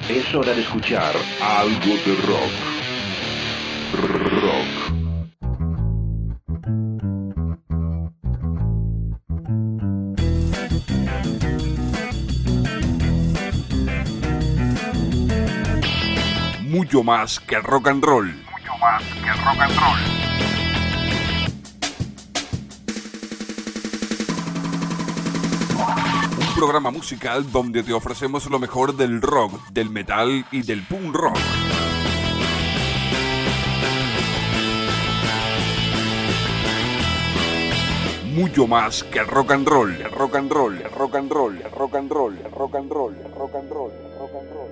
Es hora de escuchar algo de rock. Rock. Mucho más que rock and roll. Mucho más que rock and roll. Un programa musical donde te ofrecemos lo mejor del rock, del metal y del punk rock. Mucho más que rock and roll, rock and roll, rock and roll, rock and roll, rock and roll, rock and roll, rock and roll.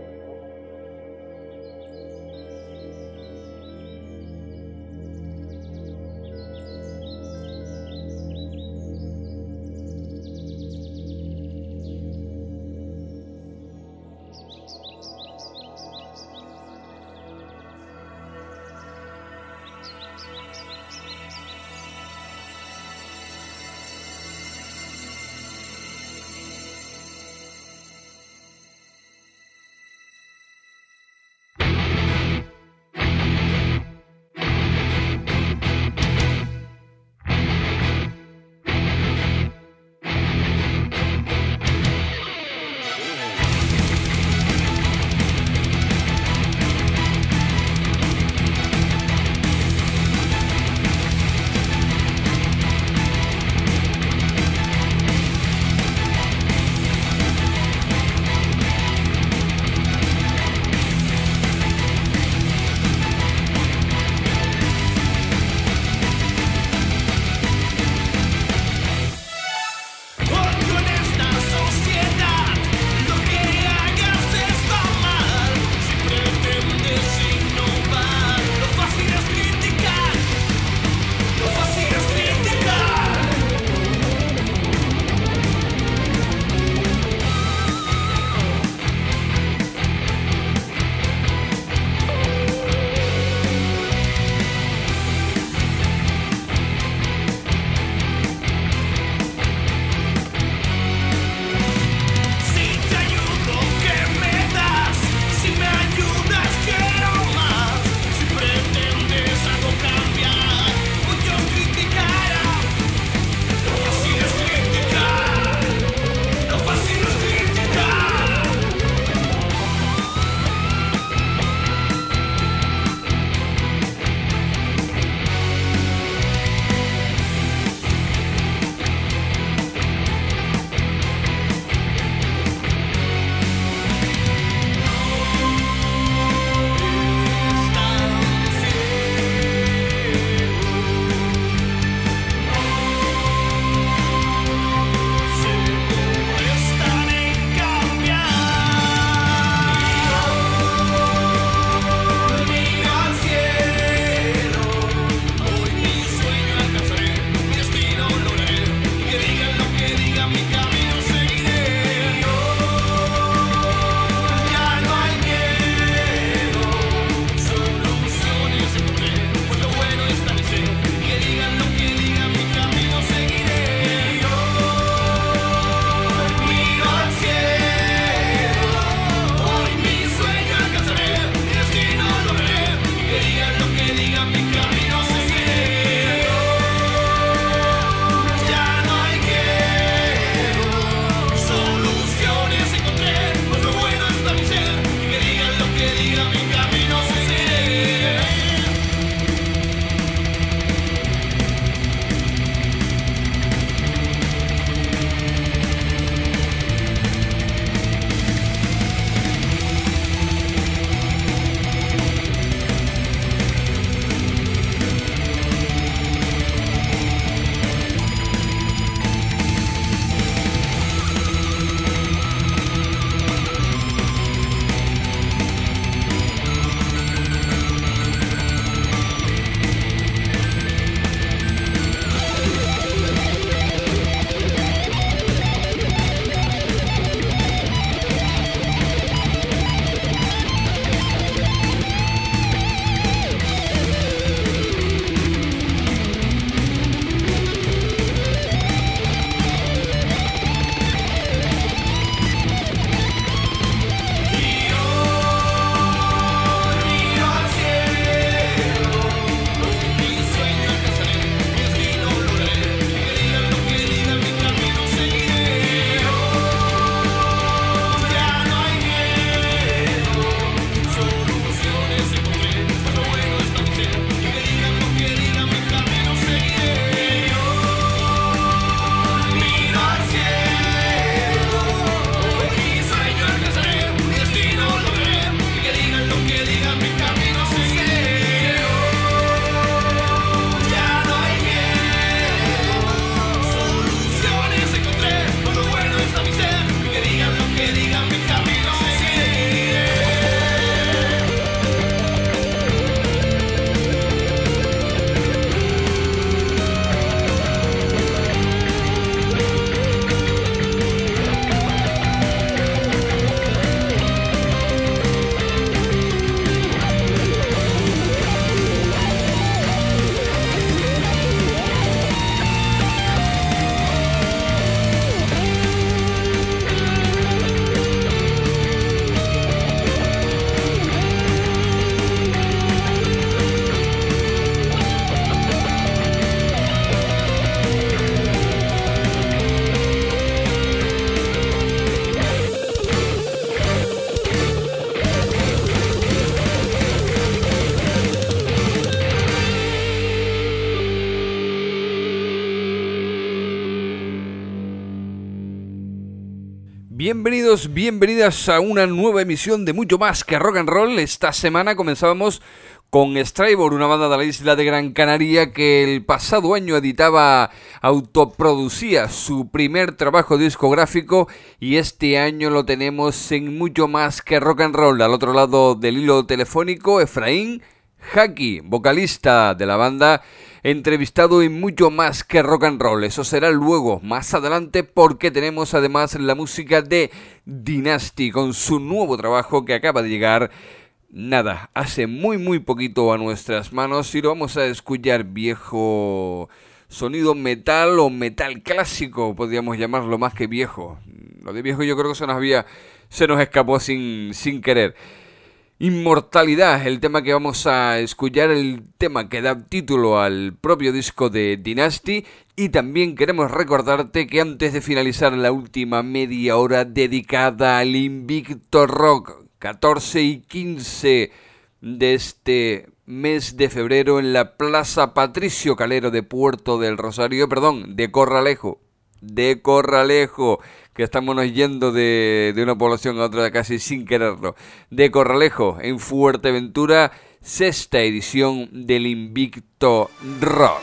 Bienvenidos, bienvenidas a una nueva emisión de Mucho Más que Rock and Roll. Esta semana comenzábamos con Strayboard, una banda de la isla de Gran Canaria que el pasado año autoproducía su primer trabajo discográfico, y este año lo tenemos en Mucho Más que Rock and Roll. Al otro lado del hilo telefónico, Efraín Jaki, vocalista de la banda, entrevistado en Mucho Más que Rock and Roll. Eso será luego, más adelante, porque tenemos además la música de Dynasty con su nuevo trabajo que acaba de llegar hace muy poquito a nuestras manos, y lo vamos a escuchar viejo sonido metal o metal clásico, podríamos llamarlo, más que viejo. Lo de viejo yo creo que se nos escapó sin querer. Inmortalidad, el tema que vamos a escuchar, el tema que da título al propio disco de Dynasty. Y también queremos recordarte que antes de finalizar la última media hora dedicada al Invicto Rock, 14 y 15 de este mes de febrero en la Plaza Patricio Calero de Puerto del Rosario, de Corralejo, que estamos yendo de una población a otra casi sin quererlo, de Corralejo, en Fuerteventura, sexta edición del Invicto Rock.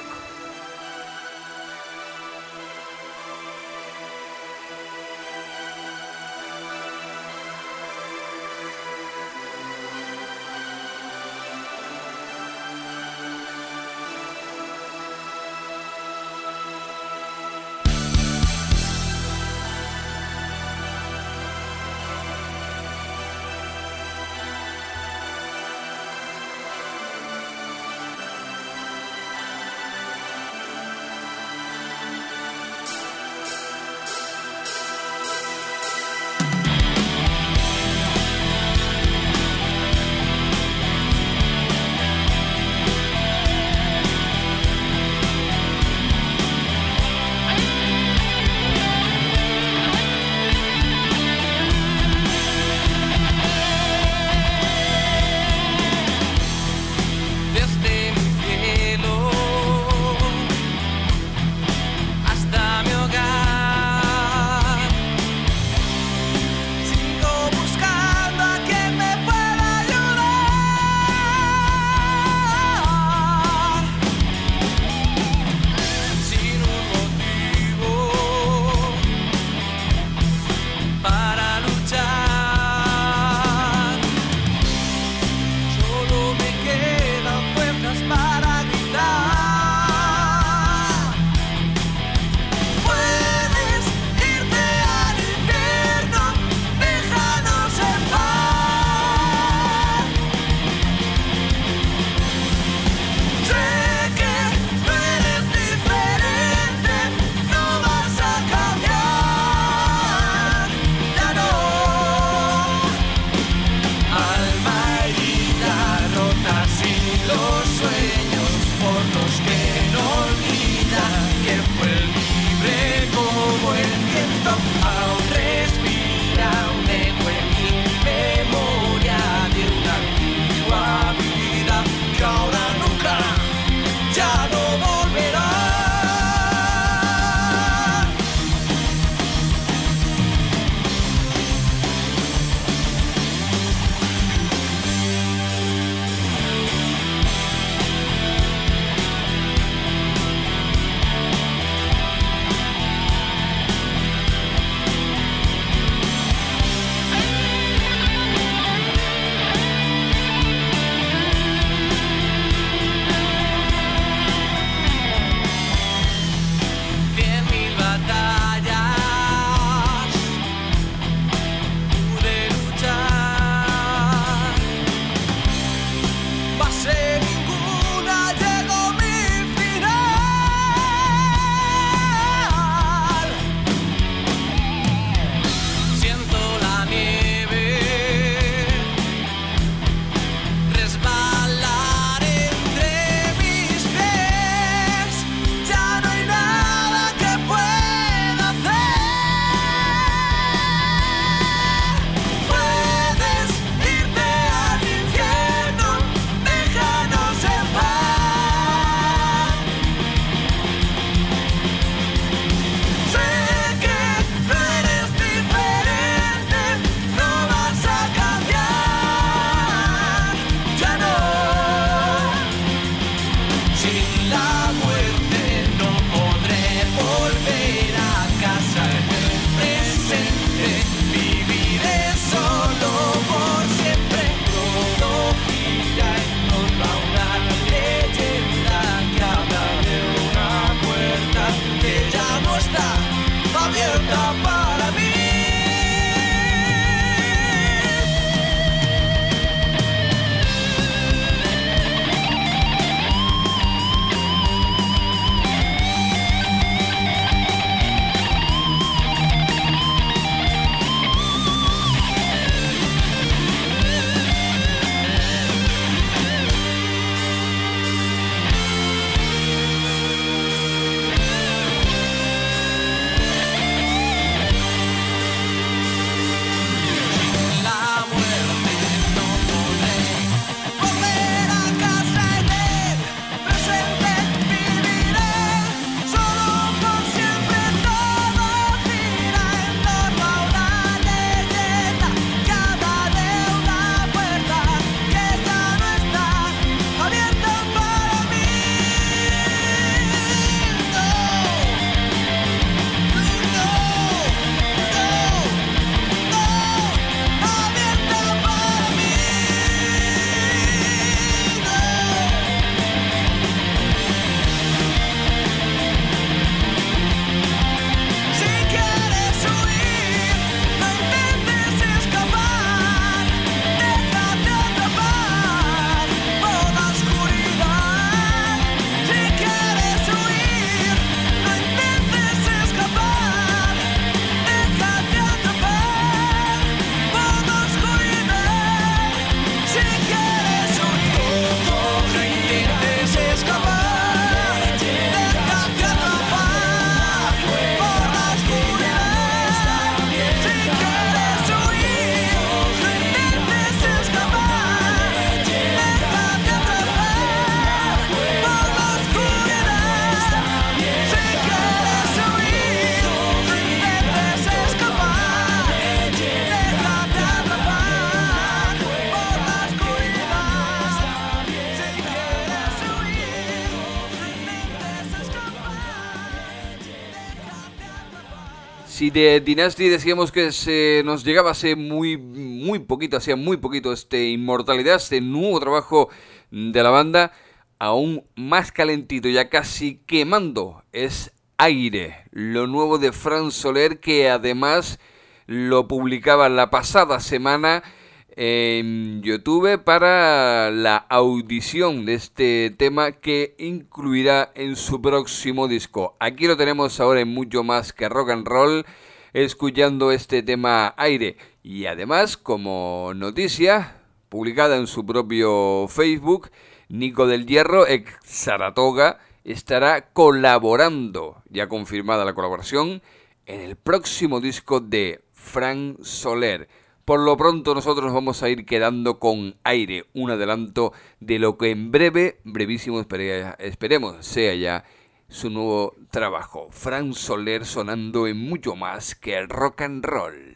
Si de Dynasty decíamos que nos llegaba hace muy poquito, Inmortalidad, este nuevo trabajo de la banda, aún más calentito, ya casi quemando, es Aire, lo nuevo de Fran Soler, que además lo publicaba la pasada semana en YouTube para la audición de este tema que incluirá en su próximo disco. Aquí lo tenemos ahora en Mucho Más que Rock and Roll, escuchando este tema Aire. Y además, como noticia publicada en su propio Facebook, Nico del Hierro, ex Saratoga, estará colaborando, ya confirmada la colaboración, en el próximo disco de Fran Soler. Por lo pronto nosotros nos vamos a ir quedando con Aire, un adelanto de lo que en brevísimo esperemos sea ya su nuevo trabajo. Fran Soler sonando en Mucho Más que Rock and Roll.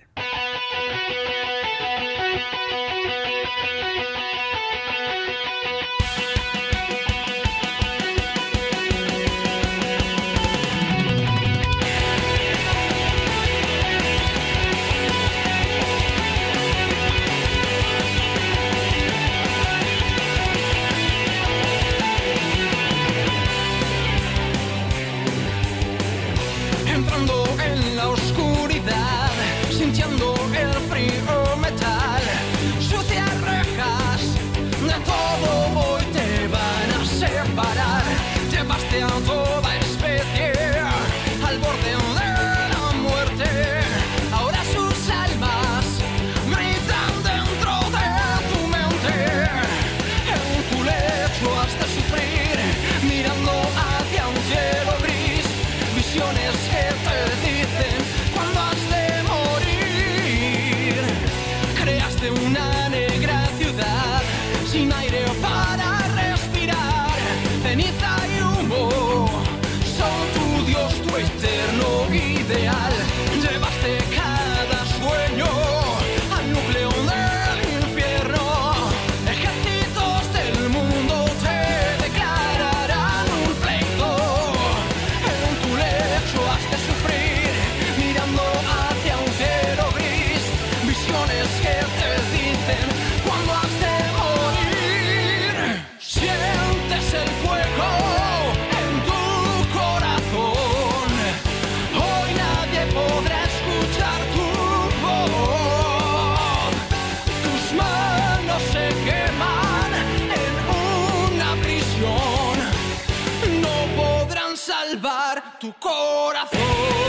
Tu corazón.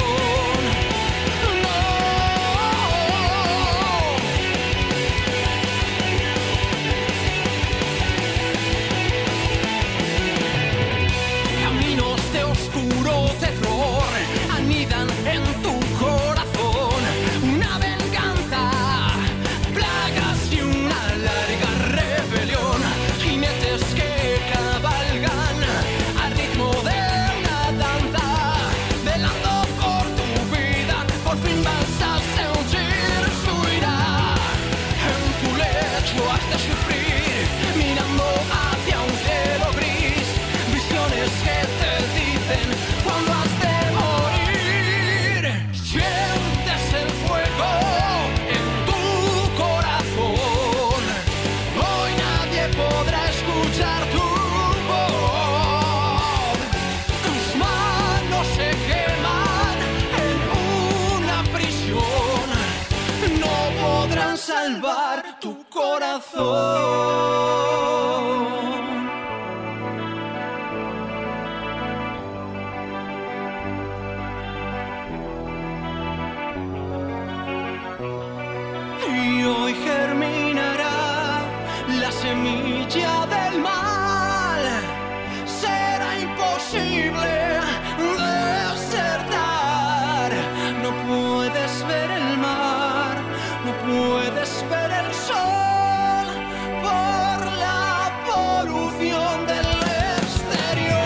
Caminos de oscuro terror anidan en tu corazón. Una venganza, plagas y una larga rebelión. Jinetes que cabalgan al ritmo de salvar tu corazón. Y hoy germinará la semilla del mal. Será imposible desertar. No puedes ver el mar, no puedes ver el sol por la polución del exterior.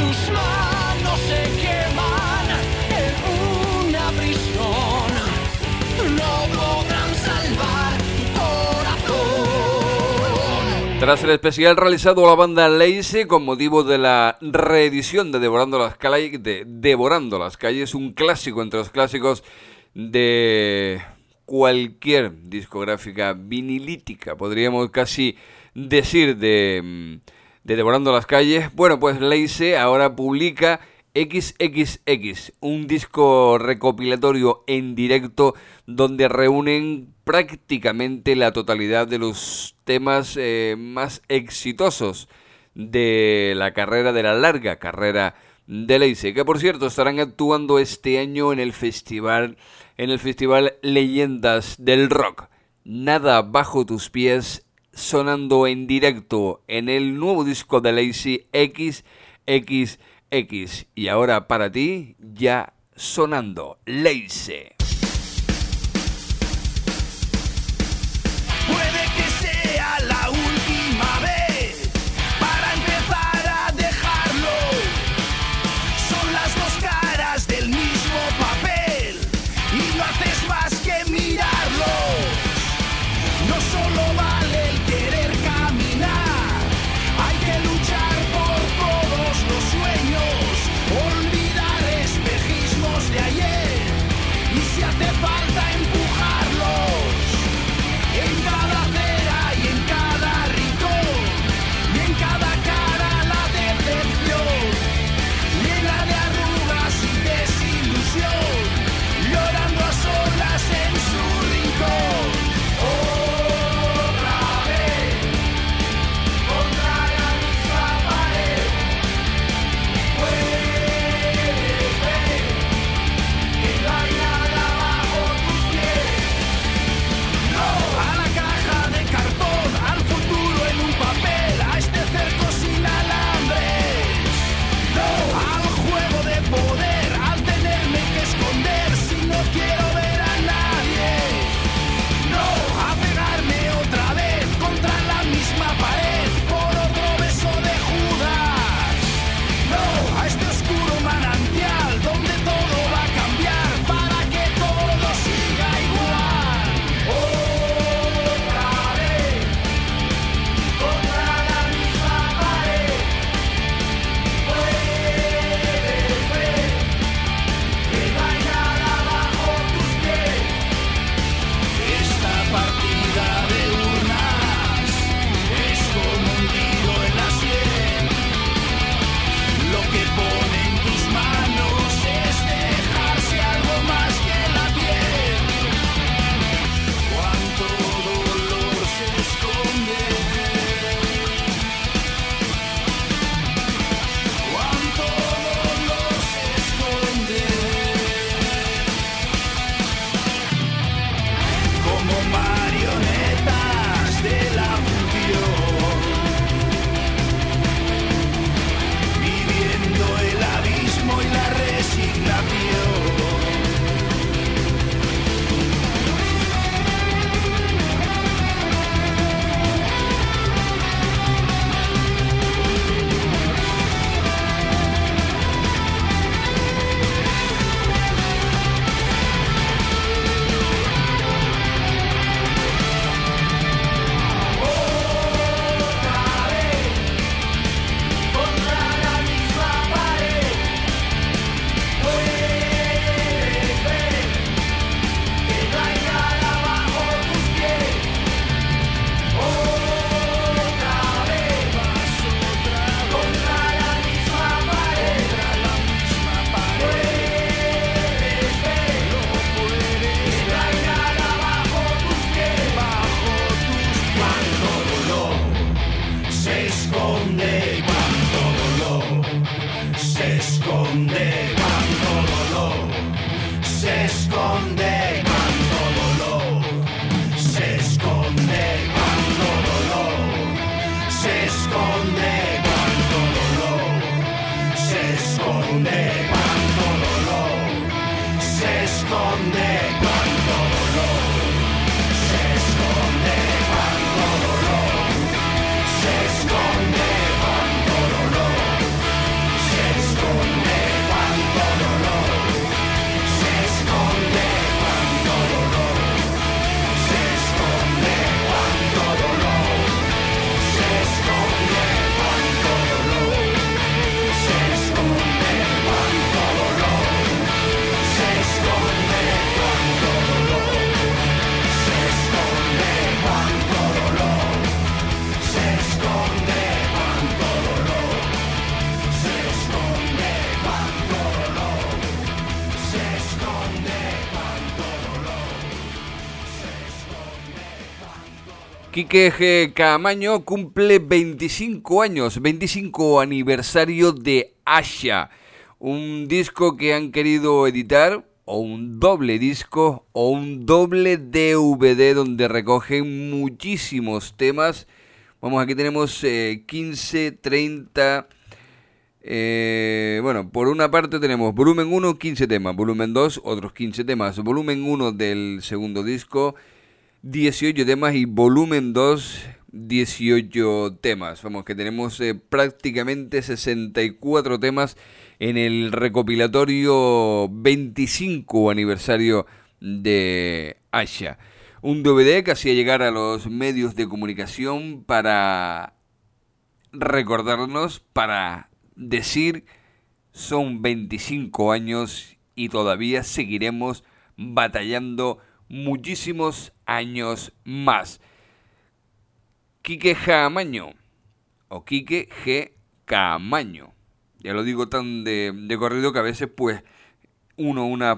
tus manos se queman en una prisión. No podrán salvar tu corazón. Tras el especial realizado a la banda Lazy con motivo de la reedición de Devorando las Calles, un clásico entre los clásicos de cualquier discográfica vinilítica, podríamos casi decir, de Devorando las Calles. Bueno, pues Lazy ahora publica XXX, un disco recopilatorio en directo donde reúnen prácticamente la totalidad de los temas más exitosos de la larga carrera de Lazy, que por cierto estarán actuando este año en el festival Leyendas del Rock. Nada bajo tus pies, sonando en directo en el nuevo disco de Lazy, XXX. Y ahora para ti, ya sonando Lazy. Puede que sea la última vez para empezar a dejarlo. Son las dos caras del mismo papel y no haces más que mirarlos. No solo vale el querer caminar, hay que luchar por todos los sueños, olvidar espejismos de ayer y si hace falta empujarlos. En cada acera y en cada rincón y en cada cara la decepción, llena de arrugas y desilusión, llorando a solas en su rincón. Otra vez, contra la misma pared, puedes ver que no hay nada bajo tus pies. No a la caja de cartón, al futuro en un papel, a este cerco sin alambres. No al juego de poder, al tenerme que esconder si no quiero ver a nadie. No a pegarme otra vez contra la misma pared por otro beso de Judas. No a este oscuro manantial donde todo va a cambiar para que todo siga igual. Otra vez contra la misma pared, puedes ver que no hay nada bajo tus pies. Esta partida de urnas es como un tiro en la sien. Lo que pone en tus manos es dejarse algo más que la piel. Cuánto dolor se esconde, cuánto dolor se esconde. Como marionetas de la función, viviendo el abismo y la resignación. Otra vez contra la misma pared, puedes ver que no hay nada bajo tus pies. Otra vez contra la misma pared, puedes ver que no hay nada bajo tus pies. Cuánto dolor se esconde, cuánto dolor se esconde, cuánto dolor se esconde, cuánto dolor se esconde, cuánto dolor se esconde, cuánto dolor se esconde, cuánto dolor se esconde, cuánto dolor se esconde, cuánto dolor se esconde, cuánto dolor se Quique G. Caamaño cumple 25 años, 25 aniversario de Asha, un disco que han querido editar, o un doble disco, o un doble DVD donde recogen muchísimos temas. Vamos, aquí tenemos 15, 30... bueno, por una parte tenemos volumen 1, 15 temas, volumen 2, otros 15 temas, volumen 1 del segundo disco, 18 temas y volumen 2, 18 temas. Vamos, que tenemos prácticamente 64 temas en el recopilatorio 25 aniversario de Asha. Un DVD que hacía llegar a los medios de comunicación para recordarnos, para decir, son 25 años y todavía seguiremos batallando muchísimos años más. Quique Caamaño, o Quique G. Caamaño. Ya lo digo tan de corrido que a veces pues una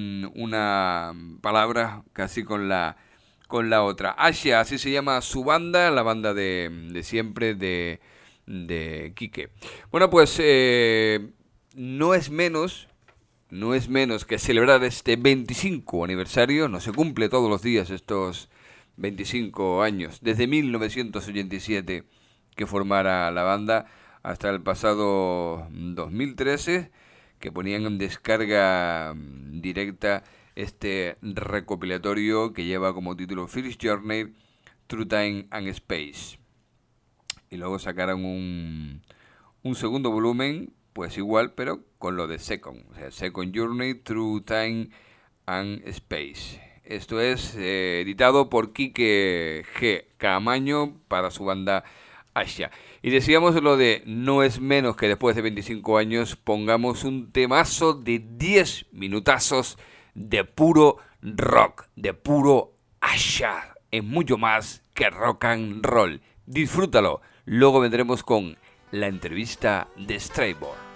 palabra casi con la otra. Asha, así se llama su banda, la banda de siempre de Quique. Bueno, pues no es menos que celebrar este 25 aniversario. No se cumple todos los días estos 25 años, desde 1987 que formara la banda hasta el pasado 2013, que ponían en descarga directa este recopilatorio que lleva como título First Journey Through Time and Space. Y luego sacaron un segundo volumen, pues igual, pero con lo de Second, o sea, Second Journey Through Time and Space. Esto es editado por Quique G. Caamaño para su banda Asha. Y decíamos lo de no es menos que después de 25 años pongamos un temazo de 10 minutazos de puro rock, de puro Asha, es mucho más que rock and roll. Disfrútalo. Luego vendremos con la entrevista de Strayboard.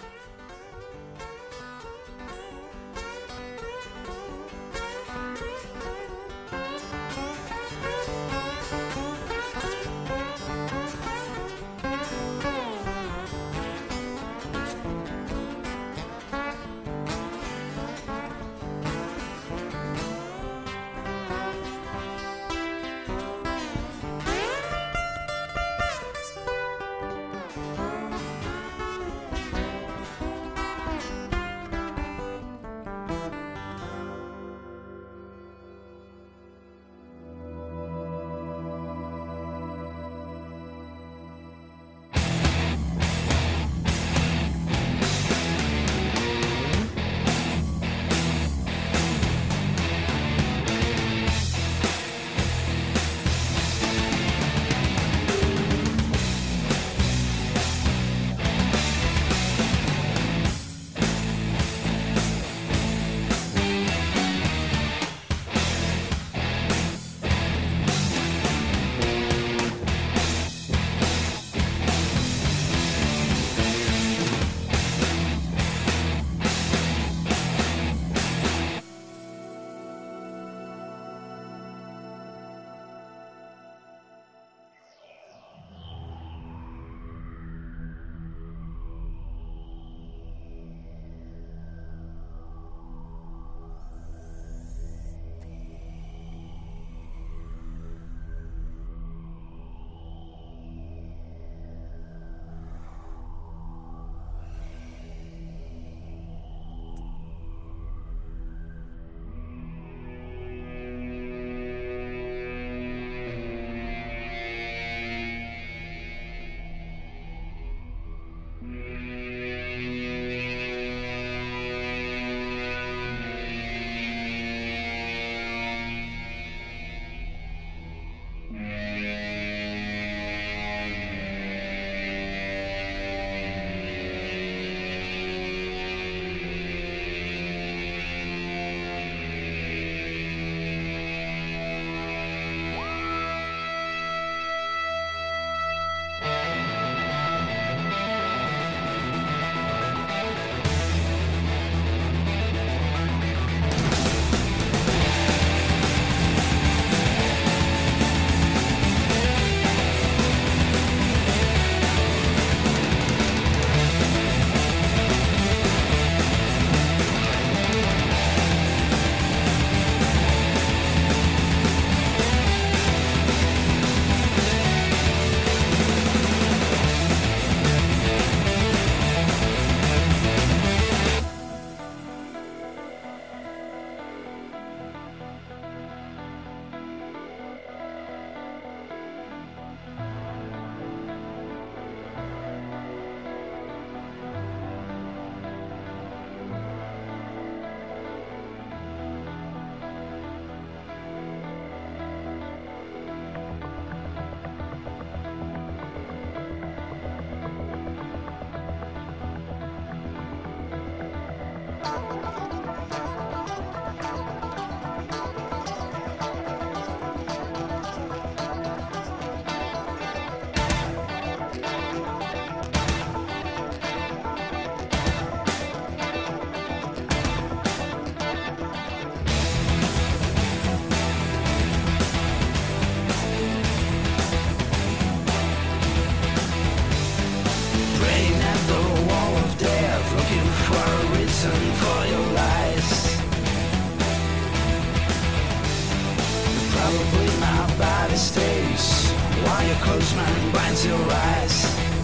your clothesman binds your eyes.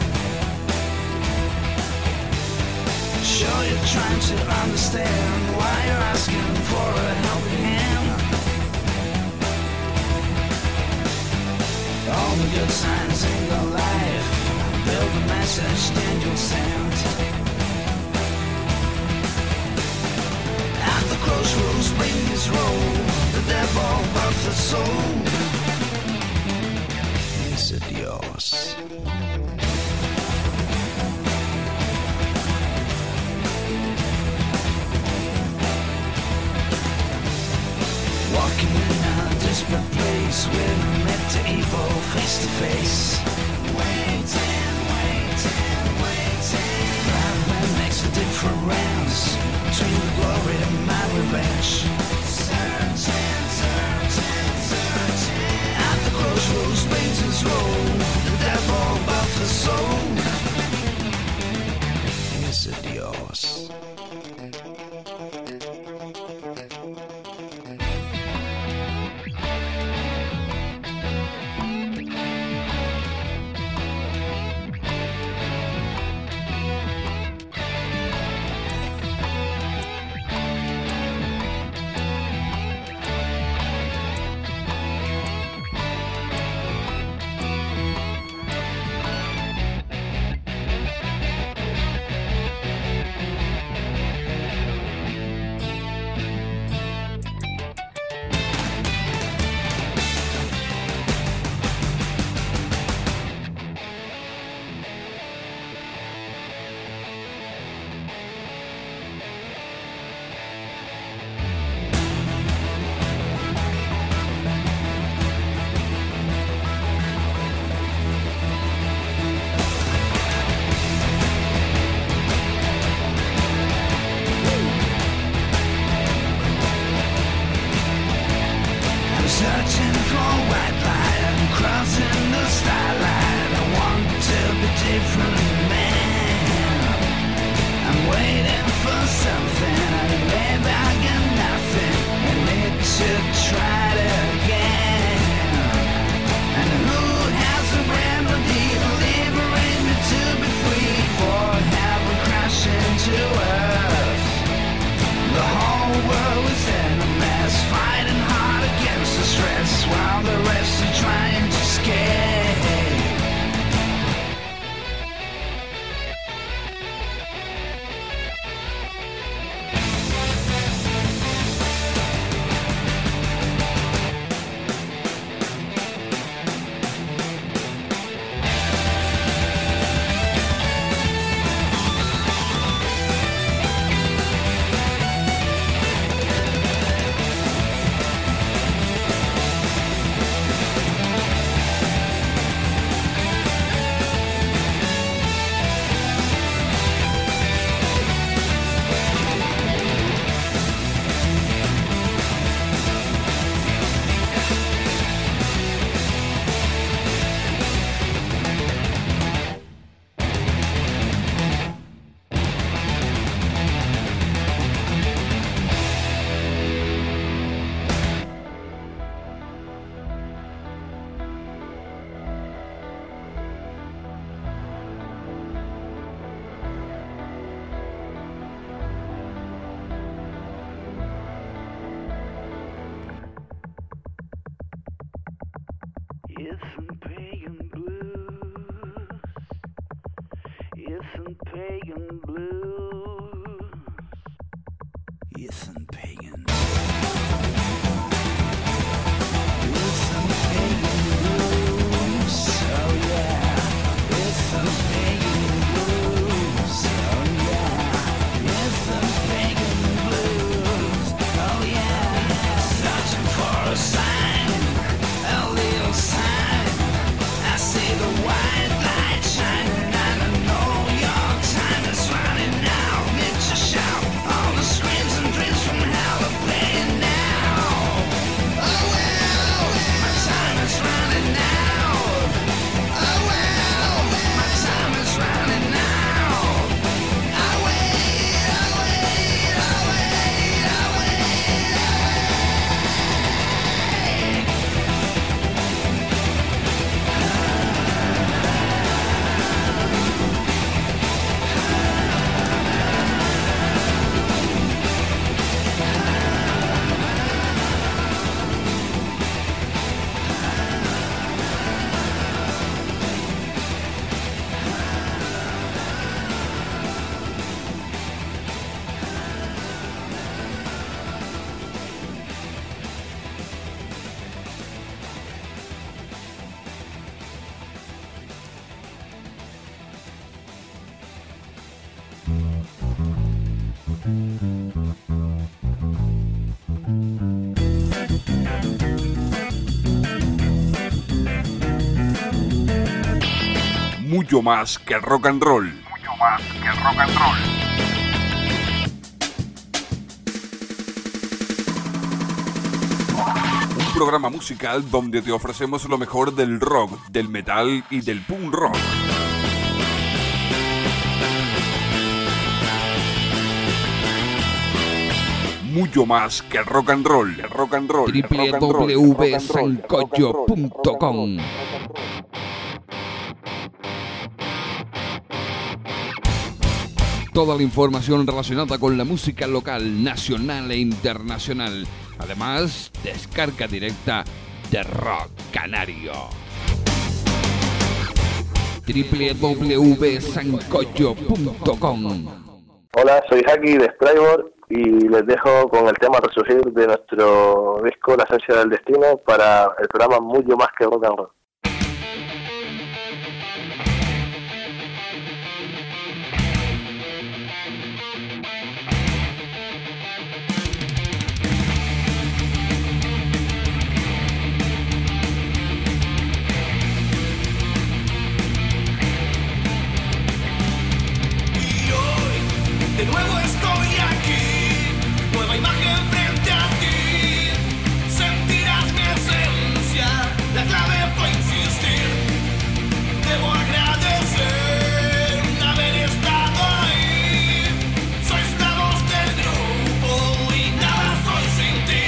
Sure, you're trying to understand why you're asking for a helping hand. All the good signs in your life build a message, then you'll send. At the crossroads, bring his roll. The devil of the soul. Is it yours? Walking in a desperate place where we met to evil face to face. Waiting, waiting, waiting. Life makes a difference between the glory and my revenge. Searching, searching, searching. At the crossroads, painters roll. The devil buff the soul. Is it yours? Searching for white light and crossing the starlight. I want to be different, man. I'm waiting for something and maybe I get nothing. I need to try it again. And who has a remedy to liberate me to be free for heaven crashing to earth? The whole world is in a mess, fighting hard against the stress, while the rest are trying to escape. Isn't pagan blues? Isn't pagan blues? Isn't pagan? Isn't pagan blues? Oh yeah. Isn't pagan blues? Oh yeah. Isn't pagan blues? Oh yeah. Searching for a sign, a little sign. I see the white light shining, and I know your time is running out. Need to shout all the screams and dreams from hell. Mucho más que rock and roll. Mucho más que rock and roll. Un programa musical donde te ofrecemos lo mejor del rock, del metal y del punk rock. Mucho más que rock and roll. Rock and roll. www.sancocho.com. Toda la información relacionada con la música local, nacional e internacional. Además, descarga directa de Rock Canario. www.sancocho.com. Hola, soy Haki de Strayboard y les dejo con el tema Resurgir de nuestro disco La Esencia del Destino para el programa Mucho Más que Rock and Roll. De nuevo estoy aquí, nueva imagen frente a ti. Sentirás mi esencia, la clave fue insistir. Debo agradecer haber estado ahí. Sois la voz del grupo y nada soy sin ti.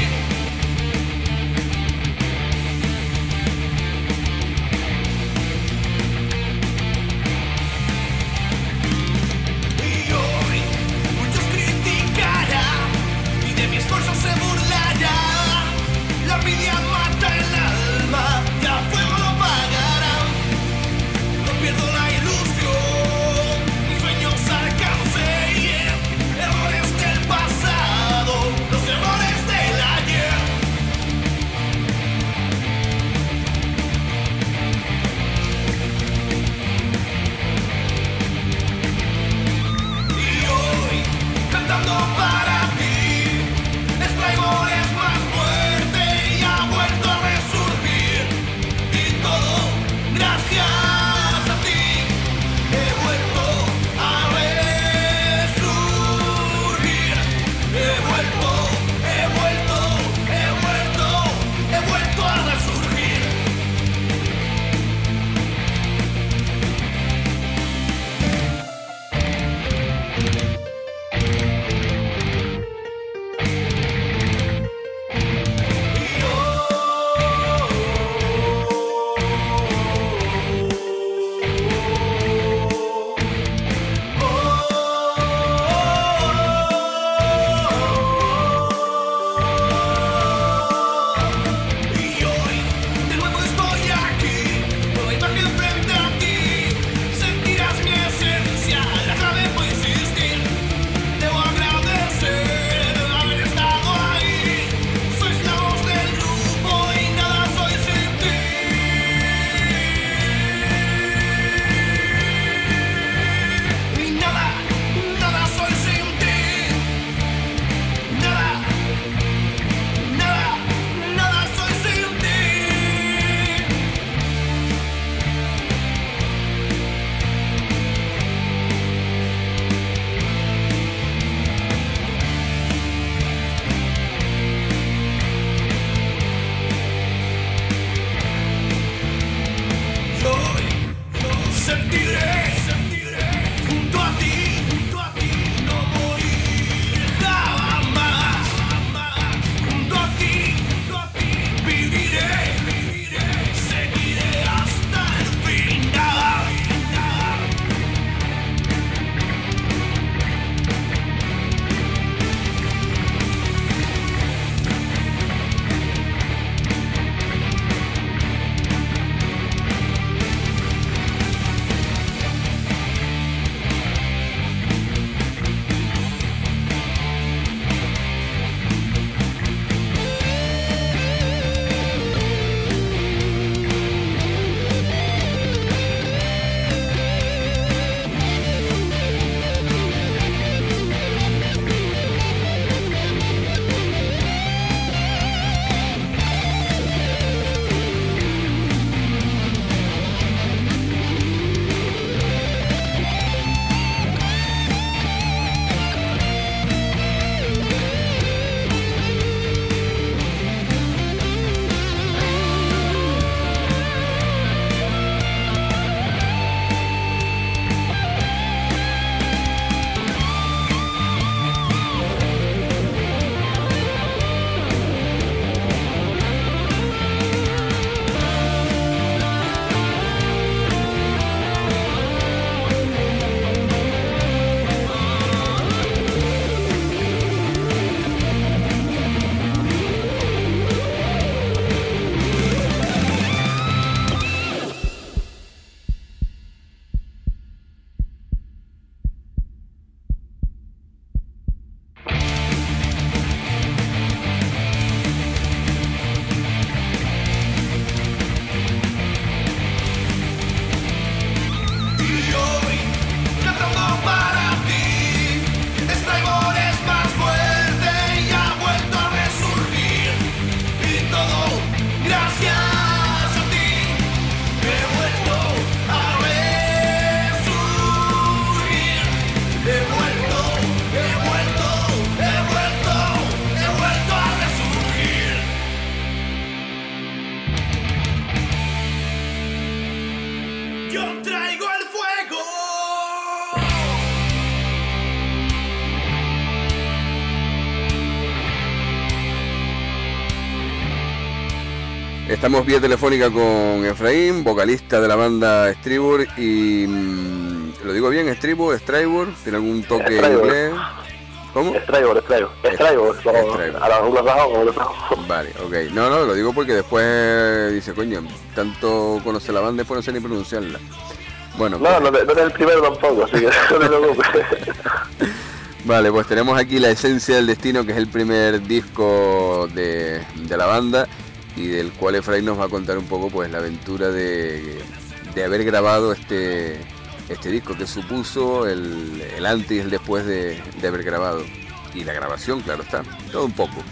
Y hoy muchos criticarán y de mi esfuerzo Estamos vía telefónica con Efraín, vocalista de la banda Stribor y... ¿lo digo bien? ¿Stribor? ¿Tiene algún toque inglés? ¿Cómo? Stribor. A la anglosajones. Vale, ok. No, lo digo porque después dice, coño, tanto conoce la banda y después no sé ni pronunciarla. Bueno. No, no es el primero tampoco, así que no te preocupes. Vale, pues tenemos aquí La Esencia del Destino, que es el primer disco de la banda y del cual Efraín nos va a contar un poco pues la aventura de haber grabado este disco, que supuso el antes y el después de haber grabado, y la grabación, claro está, todo un poco.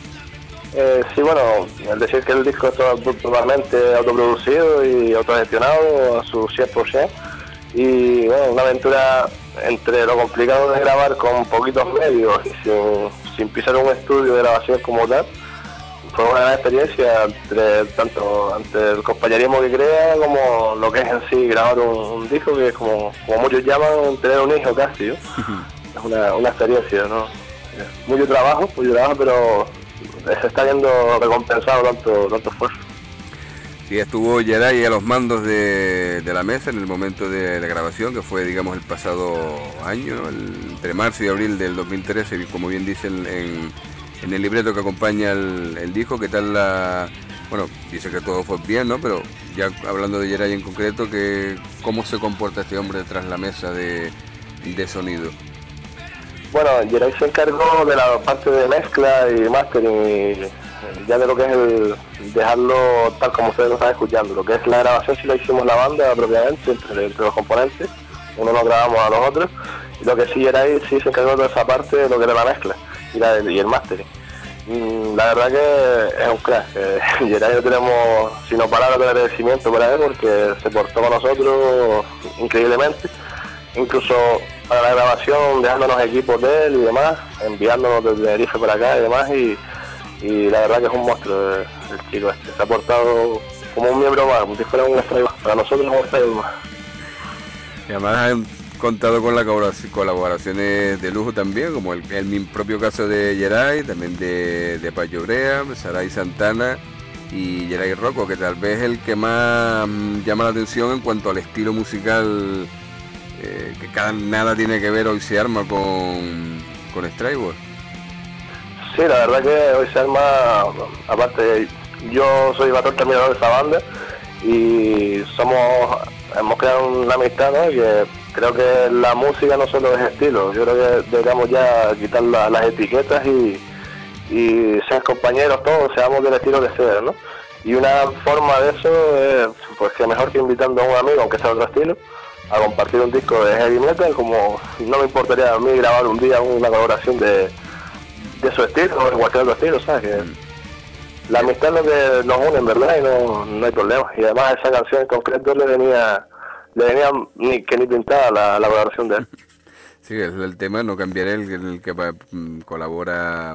Sí, bueno, el decir que el disco está totalmente autoproducido y autogestionado a su 100%, y bueno, una aventura entre lo complicado de grabar con poquitos medios y sin pisar un estudio de grabación como tal. Fue una gran experiencia tanto ante el compañerismo que crea como lo que es en sí grabar un disco, que es como muchos llaman tener un hijo casi, ¿no? Es una experiencia, ¿no? Mucho trabajo, pero se está viendo recompensado tanto esfuerzo. Sí, estuvo Geray a los mandos de la mesa en el momento de la grabación, que fue, digamos, el pasado año, ¿no? Entre marzo y abril del 2013, como bien dicen en el libreto que acompaña el disco. ¿Qué tal bueno, dice que todo fue bien, ¿no? Pero ya hablando de Geray en concreto, ¿cómo se comporta este hombre tras la mesa de sonido? Bueno, Geray se encargó de la parte de mezcla y mastering, y ya de lo que es dejarlo tal como ustedes lo están escuchando. Lo que es la grabación sí la hicimos la banda propiamente, entre los componentes, uno nos grabamos a los otros, y lo que sí Geray sí se encargó de esa parte de lo que era la mezcla y el mastering. La verdad que es un crack. Geray no tenemos sino palabras de agradecimiento para él, porque se portó con nosotros increíblemente, incluso para la grabación dejándonos equipos de él y demás, enviándonos desde Tenerife para acá y demás, y la verdad que es un monstruo el chico este. Se ha portado como un miembro más, como si fuera un extraño, para nosotros es un extraño más. Y además han contado con las colaboraciones de lujo también, como el mi propio caso de Geray, también de Payo Brea, Saray Santana y Geray Rocco, que tal vez es el que más llama la atención en cuanto al estilo musical, que nada tiene que ver Hoy se arma con Stribor. Sí, la verdad que Hoy se arma, aparte yo soy bastante admirador de esa banda y hemos creado una amistad, ¿no? Que creo que la música no solo es estilo, yo creo que deberíamos ya quitar las etiquetas y ser compañeros todos, seamos del estilo que sea, ¿no? Y una forma de eso es, pues que mejor que invitando a un amigo, aunque sea otro estilo, a compartir un disco de heavy metal, como no me importaría a mí grabar un día una colaboración de su estilo o de cualquier otro estilo, ¿sabes? Que la amistad es lo que nos une, en verdad, y no hay problema. Y además esa canción en concreto le venía ni pintada la colaboración de él. Sí, es el tema, no cambiaré el que colabora,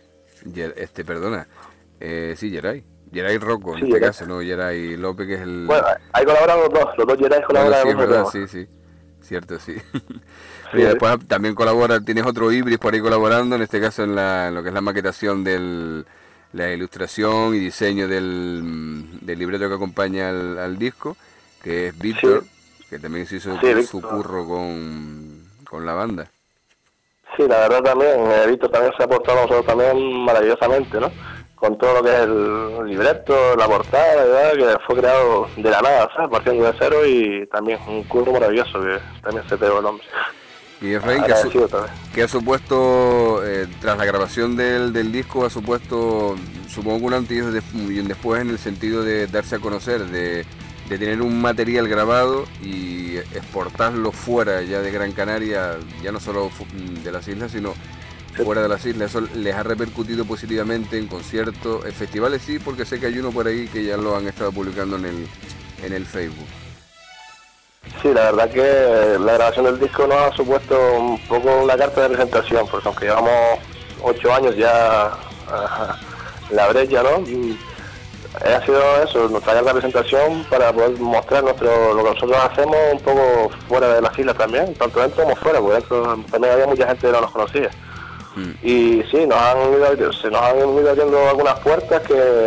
sí, Geray Rocco, en este caso, ¿no? Geray López, que es el... Bueno, ahí colaboran los dos Geray colaboran. Sí, es verdad, sí, cierto, sí. Y después también tienes otro Ibris por ahí colaborando, en este caso en lo que es la maquetación la ilustración y diseño del libreto que acompaña al disco, que es Víctor, que también se hizo su curro con la banda. Sí, la verdad también, Víctor también se ha aportado a nosotros también maravillosamente, ¿no? Con todo lo que es el libreto, la portada, ¿verdad? Que fue creado de la nada, ¿sabes? Partiendo de cero, y también un curro maravilloso que también se pegó el hombre. Y Efraín, ¿qué ha supuesto, tras la grabación del disco, ha supuesto, supongo que un antes y un después en el sentido de darse a conocer, de tener un material grabado y exportarlo fuera ya de Gran Canaria, ya no solo de las islas, sino fuera de las islas? ¿Eso les ha repercutido positivamente en conciertos, en festivales? Sí, porque sé que hay uno por ahí que ya lo han estado publicando en el Facebook. Sí, la verdad que la grabación del disco nos ha supuesto un poco una carta de presentación, porque aunque llevamos 8 años ya la brecha, ¿no? Y ha sido eso, nuestra carta de presentación para poder mostrar lo que nosotros hacemos un poco fuera de las islas también, tanto dentro como fuera, porque dentro también había mucha gente que no nos conocía. Y sí, se nos han ido abriendo algunas puertas que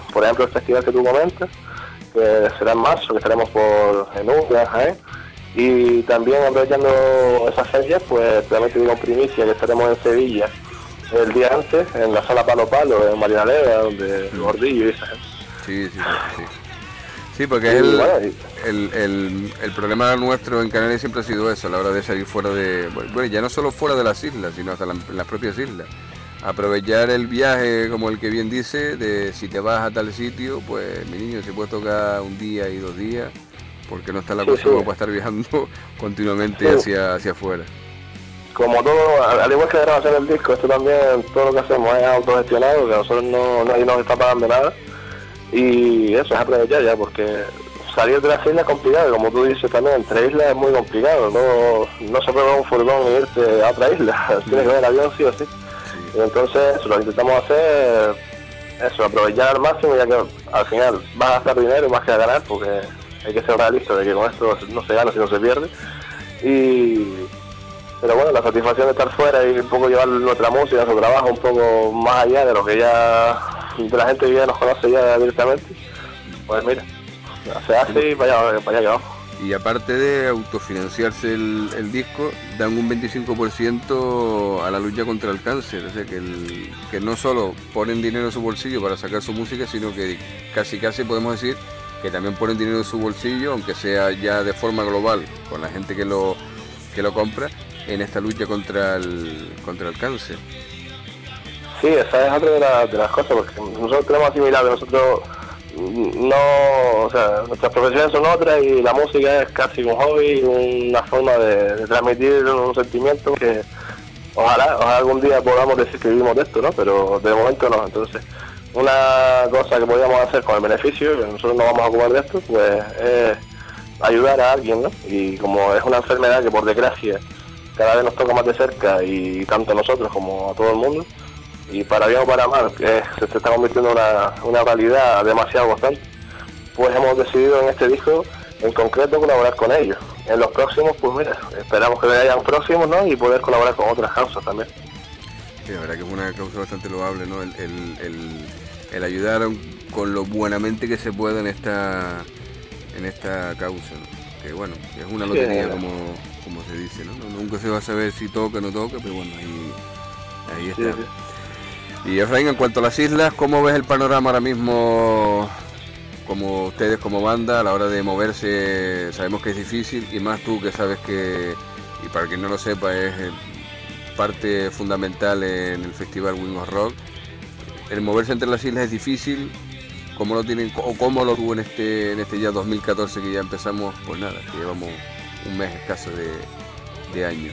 por ejemplo, el festival que tú comentas, que será en marzo, que estaremos en Ucrania, y también aprovechando esas fechas, pues también te digo en primicia que estaremos en Sevilla el día antes, en la sala Palo Palo, en Marinaleda, donde el Gordillo y esa gente. Sí. Sí, porque el problema nuestro en Canarias siempre ha sido eso, a la hora de salir fuera de... Bueno, ya no solo fuera de las islas, sino hasta las propias islas. Aprovechar el viaje, como el que bien dice, de si te vas a tal sitio, pues mi niño, si puedes tocar un día y 2 días, porque no está la cosa como para estar viajando continuamente hacia afuera. Como todo, al igual que la grabación del disco, esto también, todo lo que hacemos es autogestionado, que a nosotros nadie nos está pagando nada, y eso es aprovechar ya, porque salir de las islas es complicado, como tú dices también, entre islas es muy complicado, no se puede ver un furgón e irte a otra isla, tienes que ver el avión sí o sí. Y entonces lo que intentamos hacer es eso, aprovechar al máximo, ya que al final vas a gastar dinero más que a ganar, porque hay que ser realista de que con esto no se gana, sino se pierde. Pero bueno, la satisfacción de estar fuera y un poco llevar nuestra música, nuestro trabajo un poco más allá de lo que ya de la gente que ya nos conoce ya directamente, pues mira, se hace y para allá que vamos. Y aparte de autofinanciarse el disco, dan un 25% a la lucha contra el cáncer, o sea que no solo ponen dinero en su bolsillo para sacar su música, sino que casi podemos decir que también ponen dinero en su bolsillo, aunque sea ya de forma global, con la gente que lo compra, en esta lucha contra el cáncer. Sí, esa es otra de las cosas, porque nosotros tenemos asimilado, nosotros o sea, nuestras profesiones son otras y la música es casi un hobby, una forma de transmitir un sentimiento que ojalá algún día podamos decir que vivimos de esto, ¿no? Pero de momento no. Entonces, una cosa que podríamos hacer con el beneficio, que nosotros no vamos a ocupar de esto, pues es ayudar a alguien, ¿no? Y como es una enfermedad que por desgracia cada vez nos toca más de cerca, y tanto a nosotros como a todo el mundo, y para bien o para mal, que se está convirtiendo en una realidad demasiado constante, pues hemos decidido en este disco en concreto colaborar con ellos. En los próximos, pues mira, esperamos que hayan próximos, ¿no? Y poder colaborar con otras causas también. Sí, la verdad que es una causa bastante loable, ¿no? El ayudar con lo buenamente que se pueda en esta causa, ¿no? Que bueno, es una lotería, sí, como se dice, ¿no? Nunca se va a saber si toca o no toca, pero bueno, ahí está. Sí. Y Efraín, en cuanto a las islas, ¿cómo ves el panorama ahora mismo, como ustedes como banda, a la hora de moverse? Sabemos que es difícil, y más tú que sabes que, y para quien no lo sepa, es parte fundamental en el festival Wing of Rock. El moverse entre las islas es difícil. ¿Cómo lo tienen, o cómo lo tuvo en este ya 2014, que ya empezamos? Pues nada, que llevamos un mes escaso de año.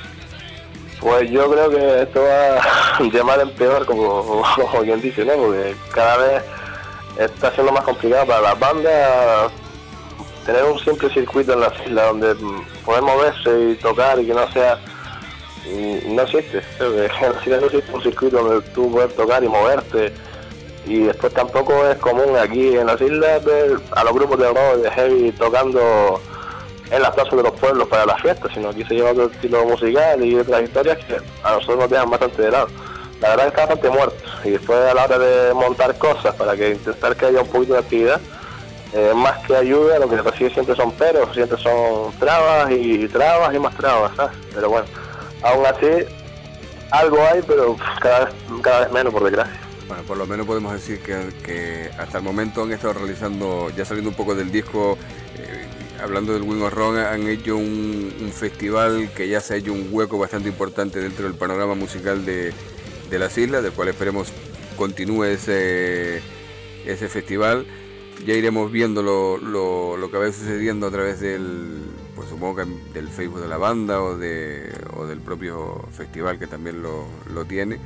Pues yo creo que esto va de mal en peor, como quien dice, ¿no? Porque cada vez está siendo más complicado para las bandas tener un simple circuito en las islas donde poder moverse y tocar, y que no sea... No existe. En las islas no existe un circuito donde tú puedes tocar y moverte. Y después tampoco es común aquí en las islas ver a los grupos de rock y de heavy tocando en las plazas de los pueblos para las fiestas, sino aquí se lleva otro estilo musical y otras historias que a nosotros nos dejan bastante de lado. La verdad es que está bastante muerto, y después a la hora de montar cosas para que intentar que haya un poquito de actividad, más que ayuda, lo que se recibe siempre son peros, siempre son trabas y más trabas, ¿sabes? Pero bueno, aún así algo hay, pero cada vez menos, por desgracia. Bueno, por lo menos podemos decir que hasta el momento han estado realizando, ya saliendo un poco del disco, hablando del Wing of Rock, han hecho un festival que ya se ha hecho un hueco bastante importante dentro del panorama musical de las islas, del cual esperemos continúe ese festival. Ya iremos viendo lo que va sucediendo a través pues supongo que del Facebook de la banda o del propio festival, que también lo tiene.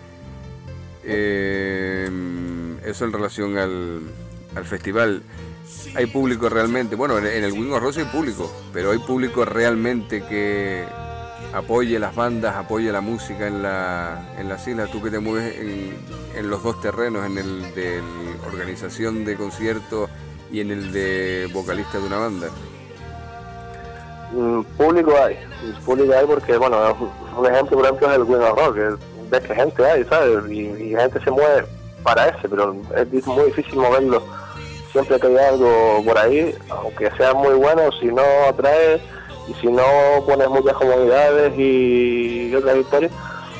Eso en relación al festival. ¿Hay público realmente? Bueno, en el Wing of Rock hay público, pero ¿hay público realmente que apoye las bandas, apoye la música en las islas? Tú que te mueves en los dos terrenos, en el de organización de conciertos y en el de vocalista de una banda. Público hay porque, bueno, un ejemplo por ejemplo es el Wing of Rock, que ves que gente hay, ¿sabes? Y gente se mueve para ese, pero es muy difícil moverlo. Siempre que hay algo por ahí, aunque sea muy bueno, si no atrae y si no pones muchas comodidades y otras historias,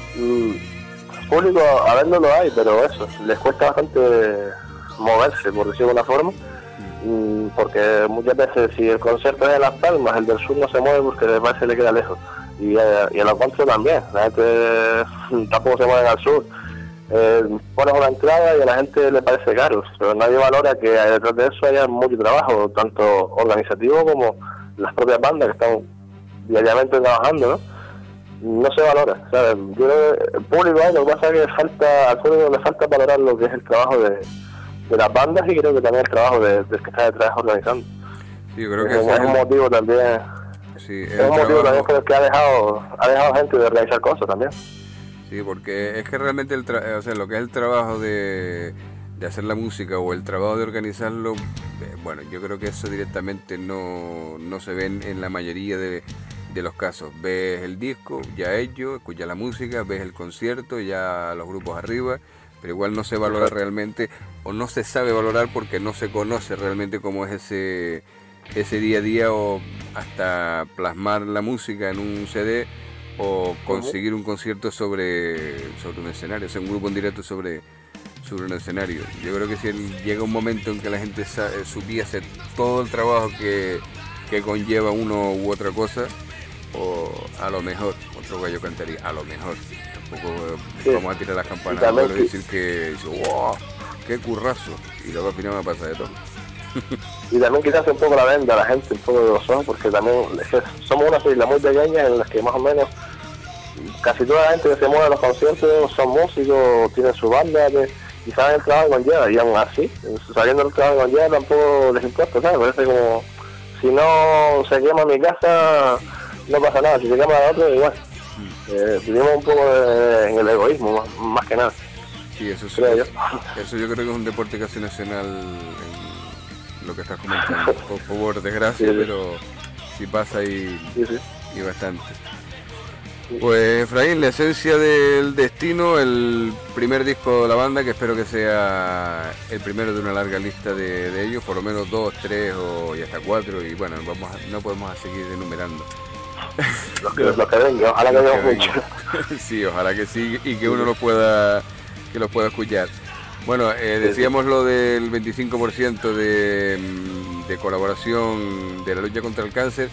público a verlo lo hay, pero eso, les cuesta bastante moverse, por decirlo de una forma, porque muchas veces si el concierto es en Las Palmas, el del sur no se mueve porque le parece que le queda lejos, y en los contras también, la gente tampoco se mueve al sur. Pones una entrada y a la gente le parece caro, pero nadie valora que detrás de eso haya mucho trabajo, tanto organizativo como las propias bandas que están diariamente trabajando, no se valora, ¿sabes? Yo creo que el público, lo que pasa es que al público le falta valorar lo que es el trabajo de las bandas, y creo que también el trabajo del que está detrás organizando. Sí, yo creo que es un motivo también, sí, es un motivo también por el que ha dejado gente de realizar cosas también. Sí, porque es que realmente lo que es el trabajo de hacer la música o el trabajo de organizarlo, bueno, yo creo que eso directamente no se ve en la mayoría de los casos. Ves el disco, ya hecho, escuchas la música, ves el concierto, ya los grupos arriba, pero igual no se valora realmente, o no se sabe valorar porque no se conoce realmente cómo es ese día a día, o hasta plasmar la música en un CD, o conseguir un concierto sobre un escenario, o sea, un grupo en directo sobre un escenario. Yo creo que si llega un momento en que la gente supiese todo el trabajo que conlleva uno u otra cosa, o a lo mejor, otro gallo cantaría, a lo mejor, tampoco vamos a tirar las campanas, no puedo decir que, wow, qué currazo, y luego al final me pasa de todo. Y también quizás un poco la venda a la gente, un poco de los ojos, porque también somos una isla muy pequeña en las que más o menos casi toda la gente que se mueve a los conciertos son músicos, tienen su banda, y saben el trabajo que conlleva, y aún así, sabiendo el trabajo que conlleva tampoco les importa, ¿sabes? Parece como, si no se quema mi casa, no pasa nada, si se quema la otra, igual. Vivimos un poco en el egoísmo, más que nada. Sí, eso yo creo que es un deporte casi nacional, en lo que estás comentando, por desgracia, sí. Pero sí pasa y bastante. Pues Efraín, la esencia del destino, el primer disco de la banda, que espero que sea el primero de una larga lista de ellos, por lo menos 2, 3 y hasta 4, y bueno, no podemos seguir enumerando. Los que vengan, ojalá que veamos mucho. Sí, ojalá que sí, y que uno los pueda escuchar. Bueno, decíamos lo del 25% de colaboración de la lucha contra el cáncer.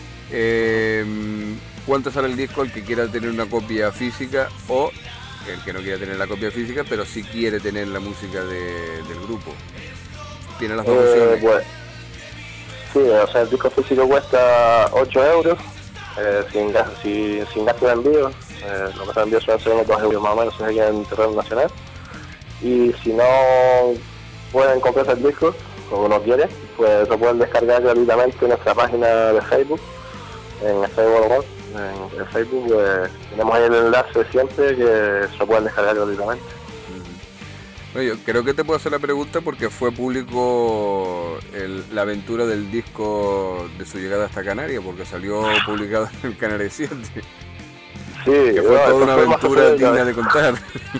¿Cuánto sale el disco? El que quiera tener una copia física, o el que no quiera tener la copia física, pero sí quiere tener la música del grupo. ¿Tiene las dos opciones? Pues, sí, o sea, el disco físico cuesta 8 euros, sin gasto de envío. Lo que se envío suele ser unos 2 euros más o menos, aquí en terreno nacional. Y si no pueden comprarse el disco, como uno quiere, pues lo pueden descargar gratuitamente en nuestra página de Facebook, en Facebook. En Facebook pues, tenemos ahí el enlace siempre que se pueden descargar gratuitamente. Bueno, yo creo que te puedo hacer la pregunta porque fue público la aventura del disco de su llegada hasta Canarias, porque salió publicado en el Canarias 7. Sí, que fue toda una aventura digna de contar.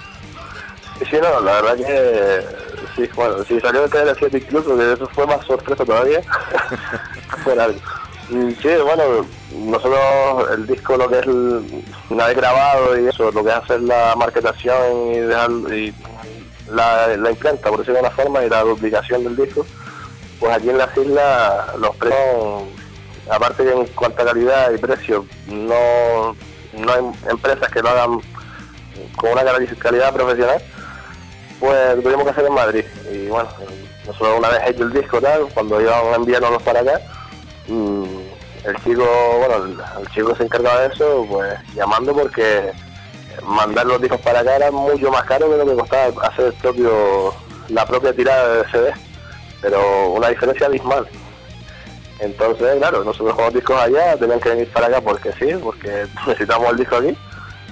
Sí, no, la verdad que sí, bueno, si salió en el Canarias 7 incluso, que eso fue más sorpresa todavía. Fue algo. Sí, bueno, nosotros el disco, lo que es una vez grabado y eso, lo que es hacer la marketación y dejar la imprenta, por decirlo de una forma, y la duplicación del disco, pues aquí en las islas los precios, aparte que en cuanto a calidad y precio, no hay empresas que lo hagan con una calidad profesional, pues lo tuvimos que hacer en Madrid. Y bueno, nosotros una vez hecho el disco tal, cuando íbamos a enviárnoslos para acá, el chico que se encargaba de eso, pues llamando, porque mandar los discos para acá era mucho más caro que lo que costaba hacer la propia tirada de CD, pero una diferencia abismal. Entonces, claro, nosotros con los discos allá tenían que venir para acá porque sí, porque necesitamos el disco aquí.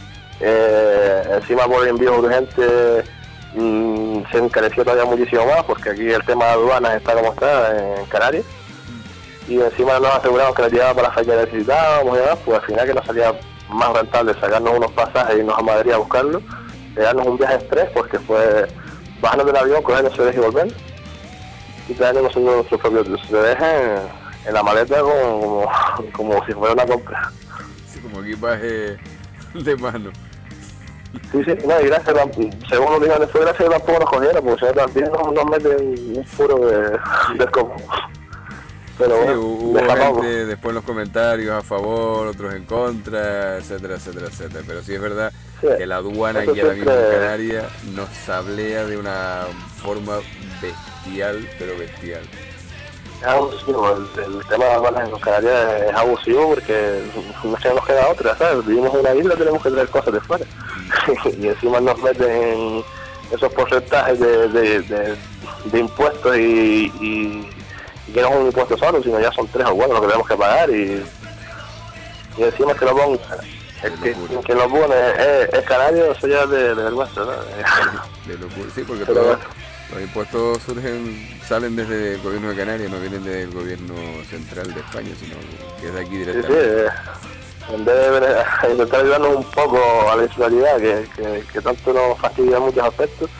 Encima por el envío urgente se encareció todavía muchísimo más, porque aquí el tema de aduanas está como está en Canarias. Y encima nos aseguramos que la llevaba para la fecha que necesitábamos y demás, pues al final que nos salía más rentable sacarnos unos pasajes y irnos a Madrid a buscarlo, darnos un viaje express, porque fue bajarnos del avión, coger los CDs y volver. Y traernos nosotros nuestros propios CDs en la maleta como si fuera una compra. Sí, como equipaje de mano. Sí, no, y gracias, según nos dijeron, fue gracias que tampoco nos cogieron, porque si no también nos meten un puro de escopo. Pero sí, bueno, hubo gente después en los comentarios a favor, otros en contra, etcétera, etcétera, etcétera. Pero sí es verdad que la aduana aquí ahora mismo en Canarias nos sablea de una forma bestial, pero bestial. Es abusivo, el tema de las balas en los Canarias es abusivo porque no es que nos queda otra, ¿sabes? Vivimos en una isla, tenemos que traer cosas de fuera. Y encima nos meten esos porcentajes de impuestos y que no es un impuesto solo, sino ya son 3 o 4 lo que tenemos que pagar y encima que lo pongan, que lo pone es canario, eso ya es de vergüenza, ¿no? De locura, sí, porque todos los impuestos salen desde el gobierno de Canarias, no vienen del gobierno central de España, sino que es de aquí directamente. Sí, en vez de intentar ayudarnos un poco a la insularidad, que tanto nos fastidia en muchos aspectos,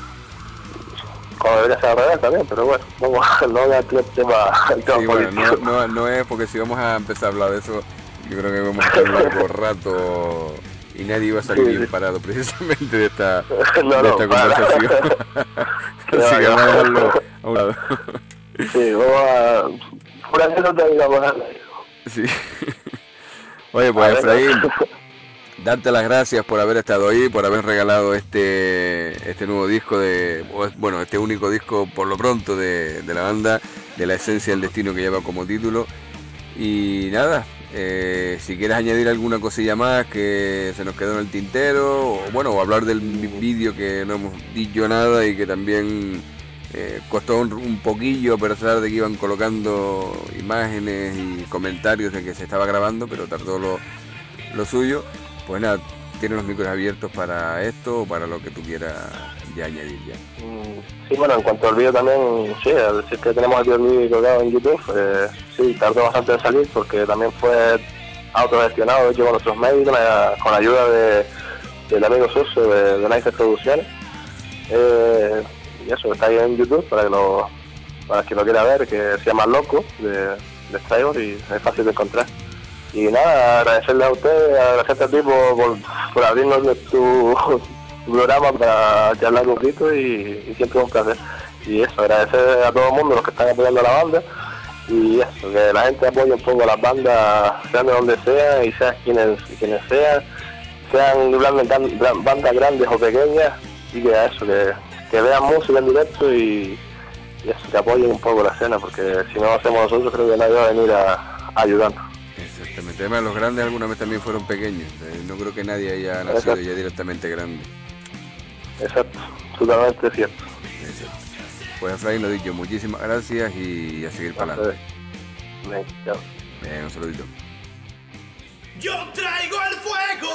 como debería ser al revés también, pero bueno, no voy a tener el tema político. Bueno, no es porque si vamos a empezar a hablar de eso, yo creo que vamos a estar un largo rato y nadie va a salir bien parado precisamente de esta conversación. Así que vamos a dejarlo a un lado. Sí, vamos a... Por aquí no te digamos nada. Sí. Oye, pues Efraín, darte las gracias por haber estado ahí, por haber regalado este nuevo disco este único disco por lo pronto de la banda, de La Esencia del Destino, que lleva como título. Y nada, si quieres añadir alguna cosilla más que se nos quedó en el tintero, o hablar del vídeo que no hemos dicho nada y que también costó un poquillo, a pesar de que iban colocando imágenes y comentarios de que se estaba grabando, pero tardó lo suyo. Pues nada, tienes los micros abiertos para esto o para lo que tú quieras ya añadir ya. Sí, bueno, en cuanto al vídeo también, sí, al decir que tenemos aquí el vídeo colgado en YouTube, sí, tardó bastante en salir porque también fue autogestionado, de hecho, con nuestros medios, con la ayuda del amigo Suso de Nice Producciones. Y eso, está ahí en YouTube para que lo quiera ver, que se llama Loco, de Strivor, y es fácil de encontrar. Y nada, agradecerle a ustedes, agradecerte a ti por abrirnos tu programa para charlar un poquito y siempre es un placer. Y eso, agradecer a todo el mundo, los que están apoyando a la banda, y eso, que la gente apoye un poco a las bandas, sean de donde sean y sean quienes sean bandas grandes o pequeñas, y que eso, que vean música en directo y eso, que apoyen un poco la escena, porque si no lo hacemos nosotros creo que nadie va a venir a ayudarnos. Exactamente, además los grandes alguna vez también fueron pequeños, no creo que nadie haya nacido ya directamente grande. Exacto, totalmente cierto. Exacto. Pues Efraín, lo dicho, muchísimas gracias y a seguir para adelante. Chao. Bien, un saludito. Yo traigo el fuego.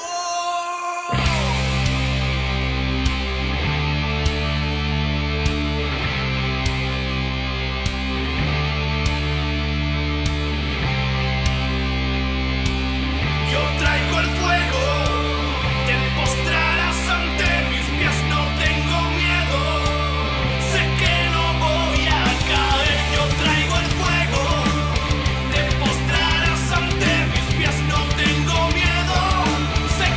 Yo traigo el fuego, te postrarás ante mis pies, no tengo miedo, sé que no voy a caer. Yo traigo el fuego, te postrarás ante mis pies, no tengo miedo, sé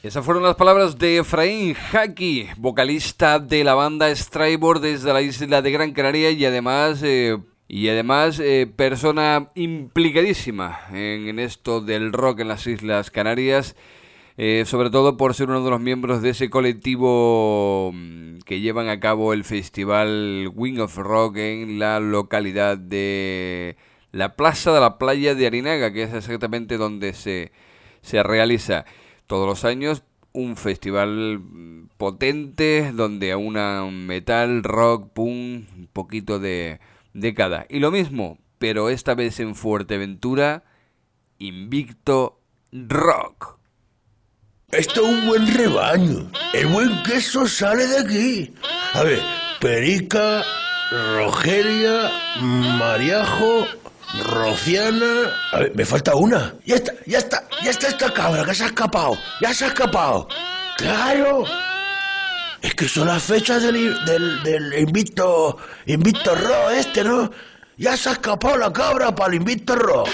Esas fueron las palabras de Efraín Jaki, vocalista de la banda Strayboard desde la isla de Gran Canaria y además persona implicadísima en esto del rock en las Islas Canarias, sobre todo por ser uno de los miembros de ese colectivo que llevan a cabo el festival Wing of Rock en la localidad de la Plaza de la Playa de Arinaga, que es exactamente donde se realiza todos los años un festival potente donde aunan metal, rock, punk, un poquito de cada. Y lo mismo, pero esta vez en Fuerteventura, Invicto Rock. Esto es un buen rebaño. El buen queso sale de aquí. A ver, Perica, Rogeria, Mariajo, Rociana... A ver, me falta una. Ya está esta cabra que se ha escapado. Ya se ha escapado. ¡Claro! Es que son las fechas del Invicto Rock ¿no? Ya se ha escapado la cabra para el Invicto Rock.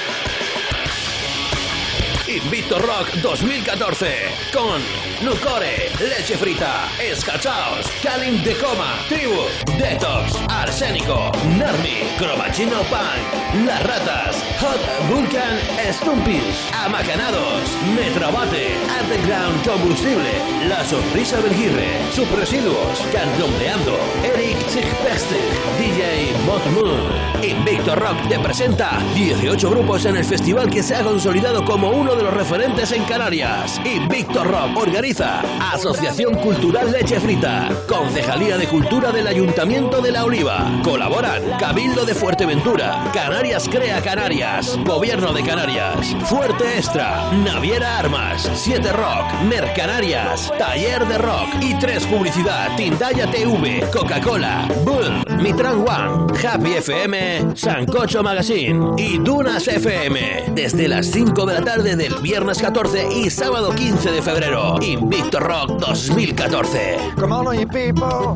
Invicto Rock 2014 con Nucore, Leche Frita, Escachaos, Kalim de Coma, Tribu, Detox, Arsénico, Narmi, Cromachino Punk, Las Ratas, Hot Vulcan, Stumpis, Amacanados, Metrobate, Underground Combustible, La Sonrisa Belguirre, Subresiduos, Candombeando, Eric Sigpexter, DJ Mothmoon. Invicto Rock te presenta 18 grupos en el festival que se ha consolidado como uno de los referentes en Canarias. Invicto Rock organiza Asociación Cultural Leche Frita, Concejalía de Cultura del Ayuntamiento de La Oliva. Colaboran Cabildo de Fuerteventura, Canarias Crea Canarias, Gobierno de Canarias, Fuerte Extra, Naviera Armas, 7 Rock, Mercanarias, Taller de Rock y 3 Publicidad, Tindaya TV, Coca-Cola, Bull, Mitran One, Happy FM, Sancocho Magazine y Dunas FM. Desde las 5 de la tarde del viernes 14 y sábado 15 de febrero. Invicto Rock 2014. Come on, you people.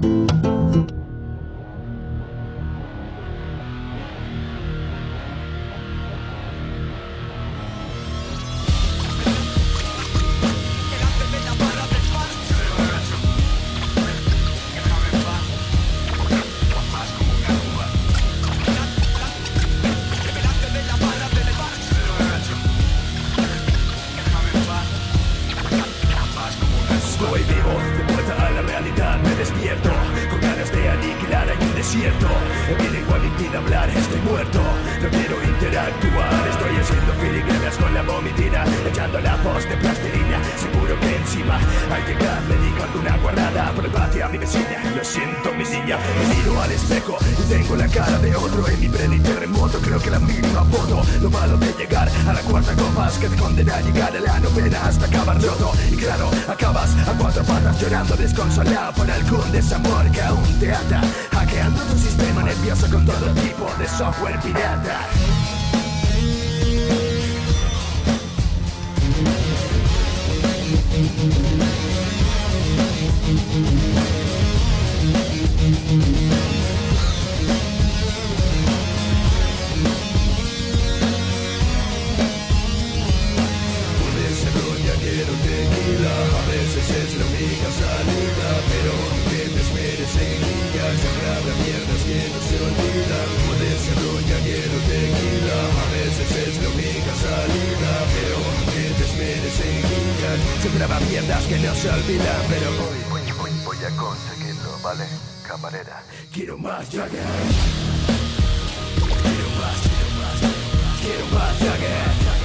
Llorando desconsolado por algún desamor que aún te ata, hackeando tu sistema nervioso con todo tipo de software pirata. Se graban mierdas que no se olvidan, pero voy a conseguirlo, ¿vale? Camarera. Quiero más Jagger. Quiero más Jagger.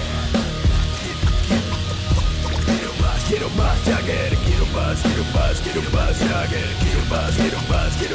Quiero más Jagger. Quiero más Jagger. Quiero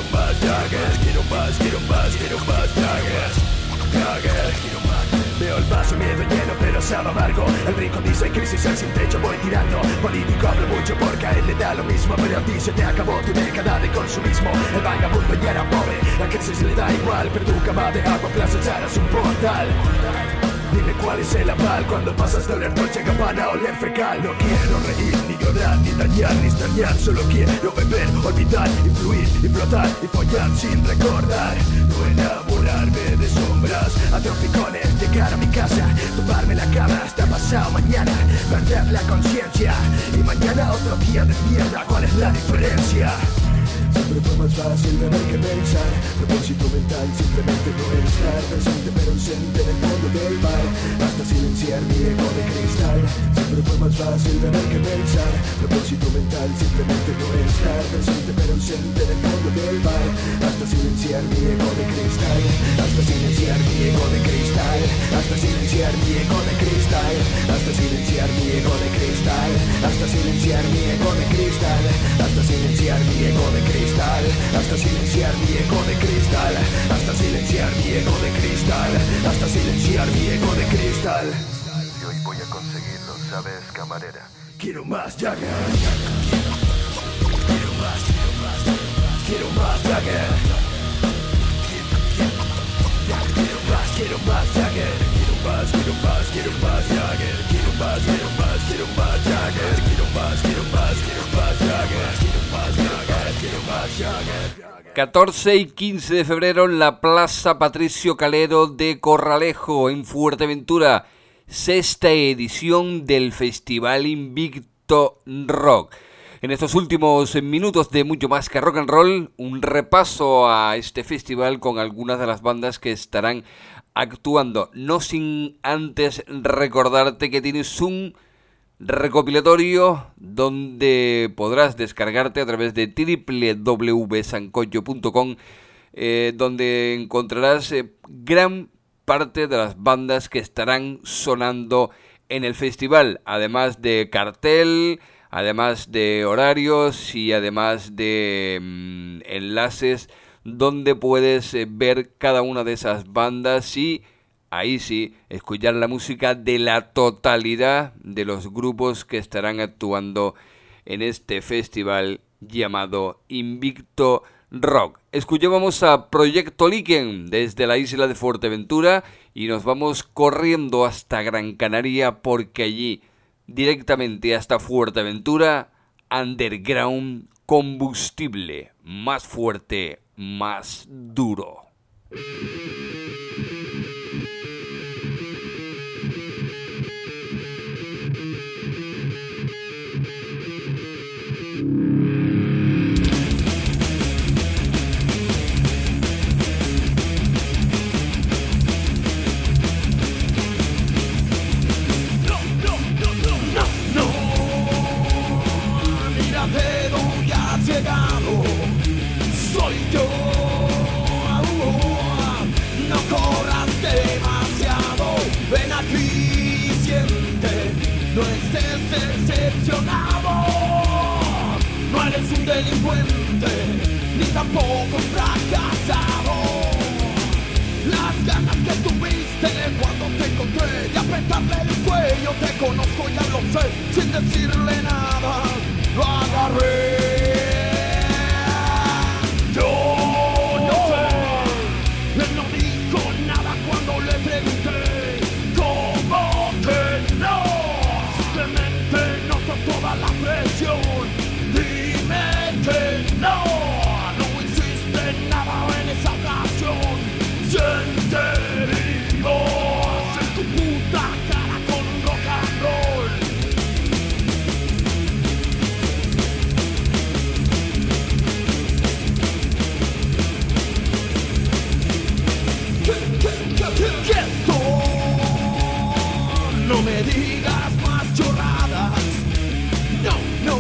más Jagger. Quiero más. Veo el vaso medio lleno pero sabe amargo. El rico dice crisis es sin techo, voy tirando. Político habla mucho porque a él le da lo mismo, pero a ti se te acabó tu década de consumismo. El vagabundo ya era pobre, la crisis le da igual, pero tu cama de agua plaza echarás un portal. Dime cuál es el aval cuando pasas de oler Dolce & Gabbana a oler fecal. No quiero reír, ni llorar, ni dañar, ni extrañar. Solo quiero beber, olvidar, y fluir, y flotar, y follar sin recordar. No enamoré enamorarme de sombras, a tropicones, llegar a mi casa, toparme la cama hasta pasado mañana, perder la conciencia y mañana otro día de mierda. ¿Cuál es la diferencia? Siempre fue más fácil beber que pensar. Propósito mental simplemente no es estar presente pero ausente en el fondo del mar, hasta silenciar mi ego de cristal. Siempre fue más fácil beber que pensar. Propósito mental simplemente no es estar presente pero ausente en el fondo del mar, hasta silenciar mi ego de cristal. Hasta silenciar mi ego de cristal. Hasta silenciar mi ego de cristal. Hasta silenciar mi ego de cristal. Hasta silenciar mi ego de cristal. Hasta silenciar mi ego de cristal. Hasta silenciar mi ego de cristal. Hasta silenciar mi ego de cristal. Hasta silenciar mi ego de cristal. Y hoy voy a conseguirlo, ¿sabes, camarera? Quiero más Jagger. Quiero más, quiero más, quiero más Jagger. Quiero más, quiero más Jagger. Quiero más, quiero más, quiero más Jagger. Quiero más, quiero más, quiero más Jagger. Quiero más, quiero más, quiero más Jagger. Quiero más, quiero más, quiero más Jagger. 14 y 15 de febrero en la Plaza Patricio Calero de Corralejo, en Fuerteventura, sexta edición del Festival Invicto Rock. En estos últimos minutos de Mucho Más que Rock and Roll, un repaso a este festival con algunas de las bandas que estarán actuando. No sin antes recordarte que tienes un recopilatorio donde podrás descargarte a través de www.sancocho.com, donde encontrarás gran parte de las bandas que estarán sonando en el festival, además de cartel, además de horarios y además de enlaces donde puedes ver cada una de esas bandas y ahí sí, escuchar la música de la totalidad de los grupos que estarán actuando en este festival llamado Invicto Rock. Escuchábamos a Proyecto Líquen desde la isla de Fuerteventura y nos vamos corriendo hasta Gran Canaria porque allí, directamente hasta Fuerteventura, Underground Combustible, más fuerte, más duro. Soy yo, no corras demasiado, ven aquí y siente, no estés decepcionado, no eres un delincuente, ni tampoco un fracasado. Las ganas que tuviste cuando te encontré de apretarle el cuello, te conozco, ya lo sé, sin decirle nada, lo agarré. Yo no sé, él no dijo nada cuando le pregunté, ¿cómo que no? Simplemente notó toda la presión, dime que no, no hiciste nada en esa ocasión, siente heridos en tu puta cara con rock and roll. No me digas más chorradas, no,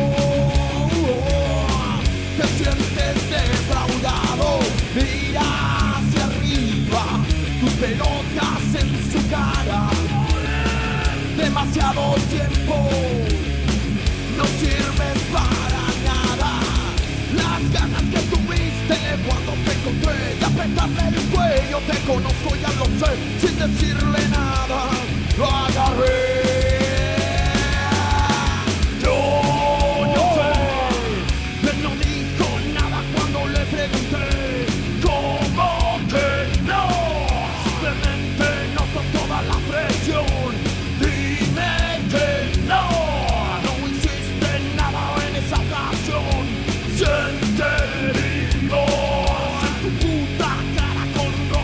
te sientes defraudado, mira hacia arriba, tus pelotas en su cara, demasiado tiempo, no sirves para nada, las ganas que tuviste cuando te encontré, de apretarle el cuello, te conozco, ya lo sé, sin decirle nada, lo agarré. Yo no sé, él no dijo nada cuando le pregunté, ¿cómo que no? Simplemente notó toda la presión, dime que no, no hiciste nada en esa ocasión, siente heridos en tu puta cara con rock.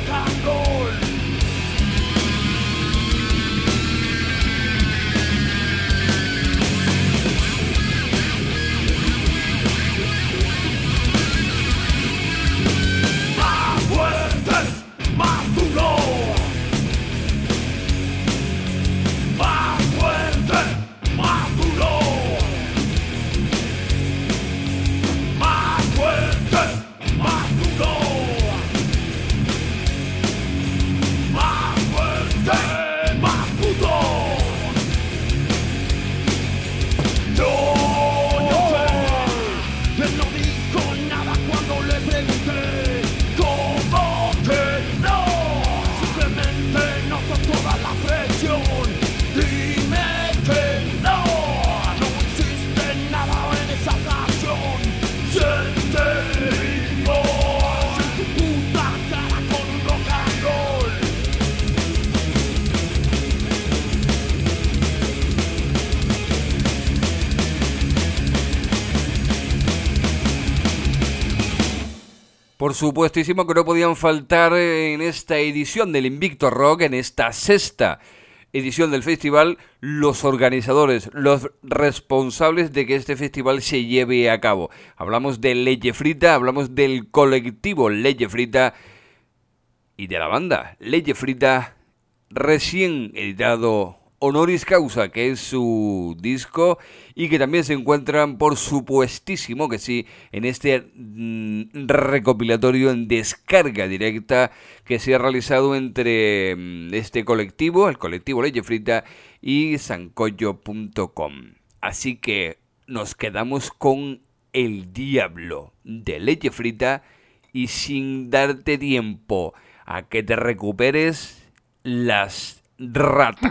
Por supuestísimo que no podían faltar en esta edición del Invicto Rock, en esta sexta edición del festival, los organizadores, los responsables de que este festival se lleve a cabo. Hablamos de Leye Frita, hablamos del colectivo Leye Frita y de la banda Leye Frita, recién editado Honoris Causa, que es su disco, y que también se encuentran, por supuestísimo que sí, en este recopilatorio en descarga directa que se ha realizado entre este colectivo, el colectivo Leye Frita, y sancocho.com. Así que nos quedamos con El Diablo de Leye Frita, y sin darte tiempo a que te recuperes, Las Ratas.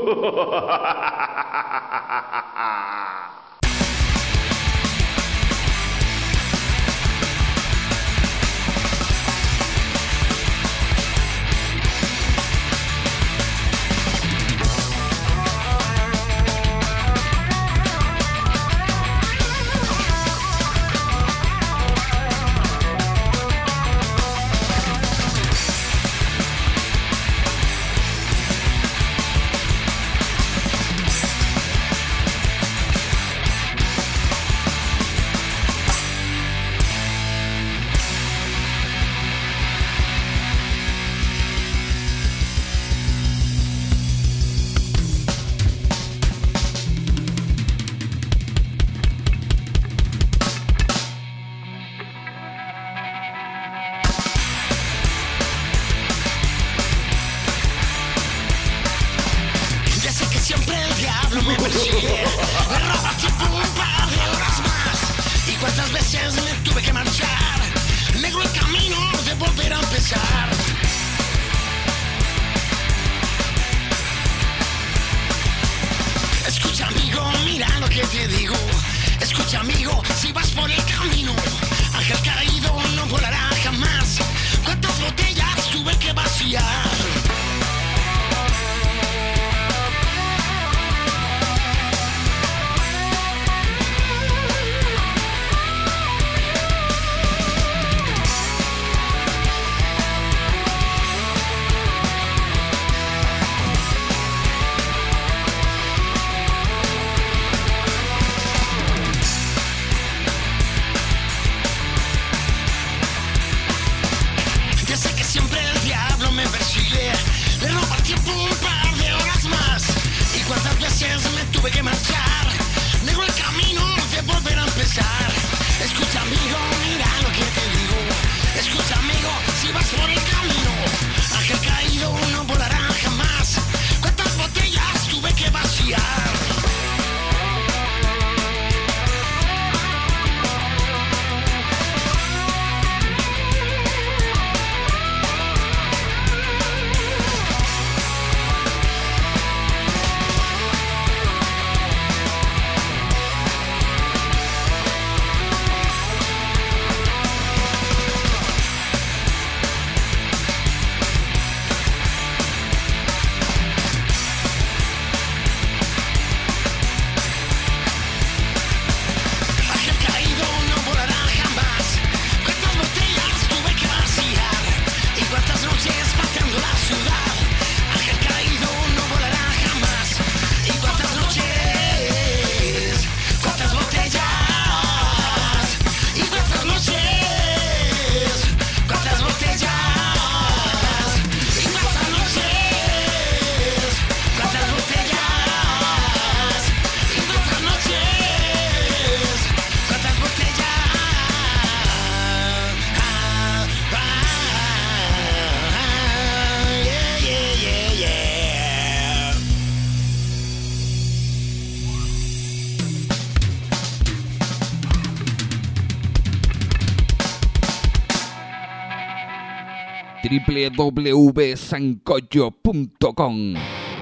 www.sancocho.com.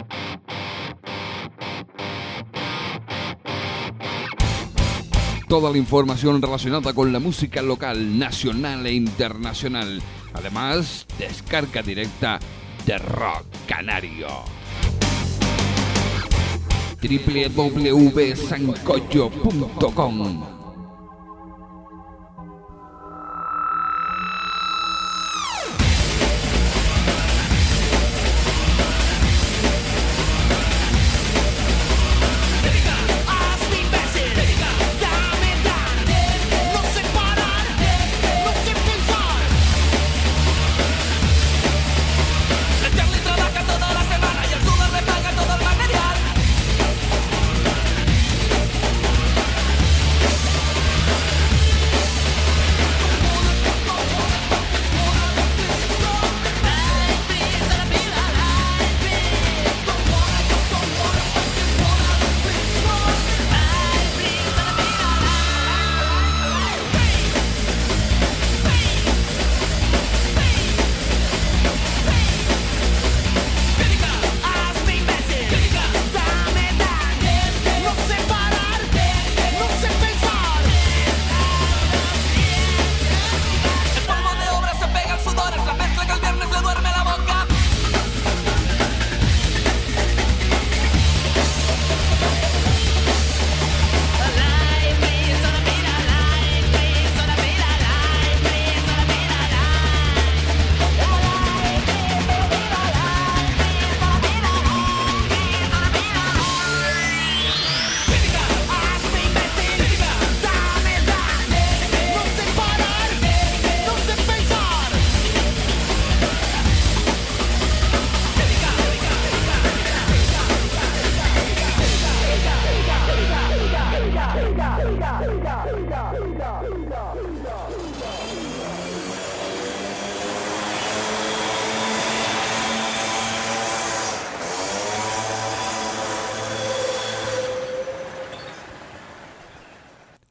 Toda la información relacionada con la música local, nacional e internacional. Además, descarga directa de rock canario. www.sancocho.com.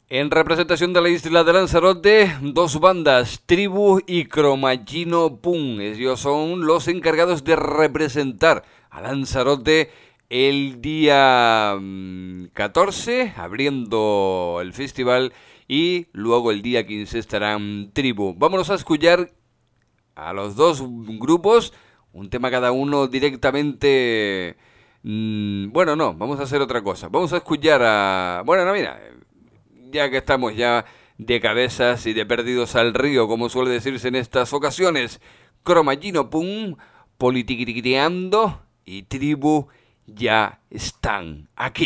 En representación de la isla de Lanzarote, dos bandas, Tribu y Cromagino Punk. Ellos son los encargados de representar a Lanzarote el día 14, abriendo el festival, y luego el día 15 estarán Tribu. Vámonos a escuchar a los dos grupos, un tema cada uno directamente. Bueno, no, vamos a hacer otra cosa. Vamos a escuchar a... Bueno, no, mira, ya que estamos ya de cabezas y de perdidos al río, como suele decirse en estas ocasiones, Cromagino Punk, Politiquiteando y Tribu ya están aquí.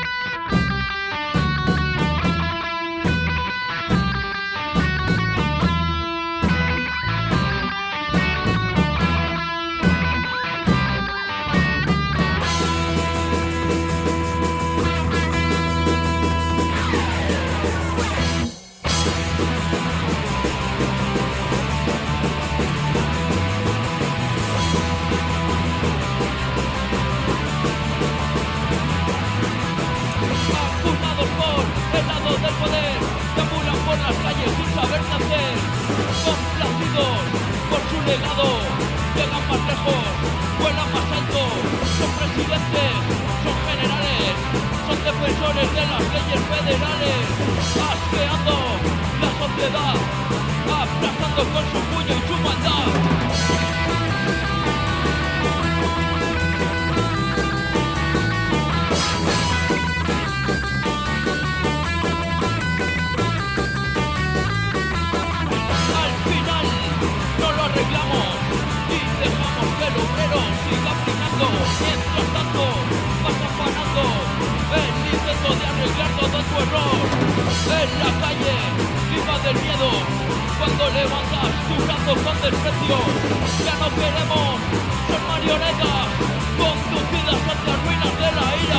Por su legado, llegan más lejos, vuelan más alto, son presidentes, son generales, son defensores de las leyes federales, asqueando la sociedad, aplastando con su puño y su maldad. Mientras tanto, vas afanando el intento de arreglar todo tu error. En la calle, viva del miedo, cuando levantas tus brazos con desprecio. Ya no queremos ser marionetas, conducidas hacia ruinas de la ira.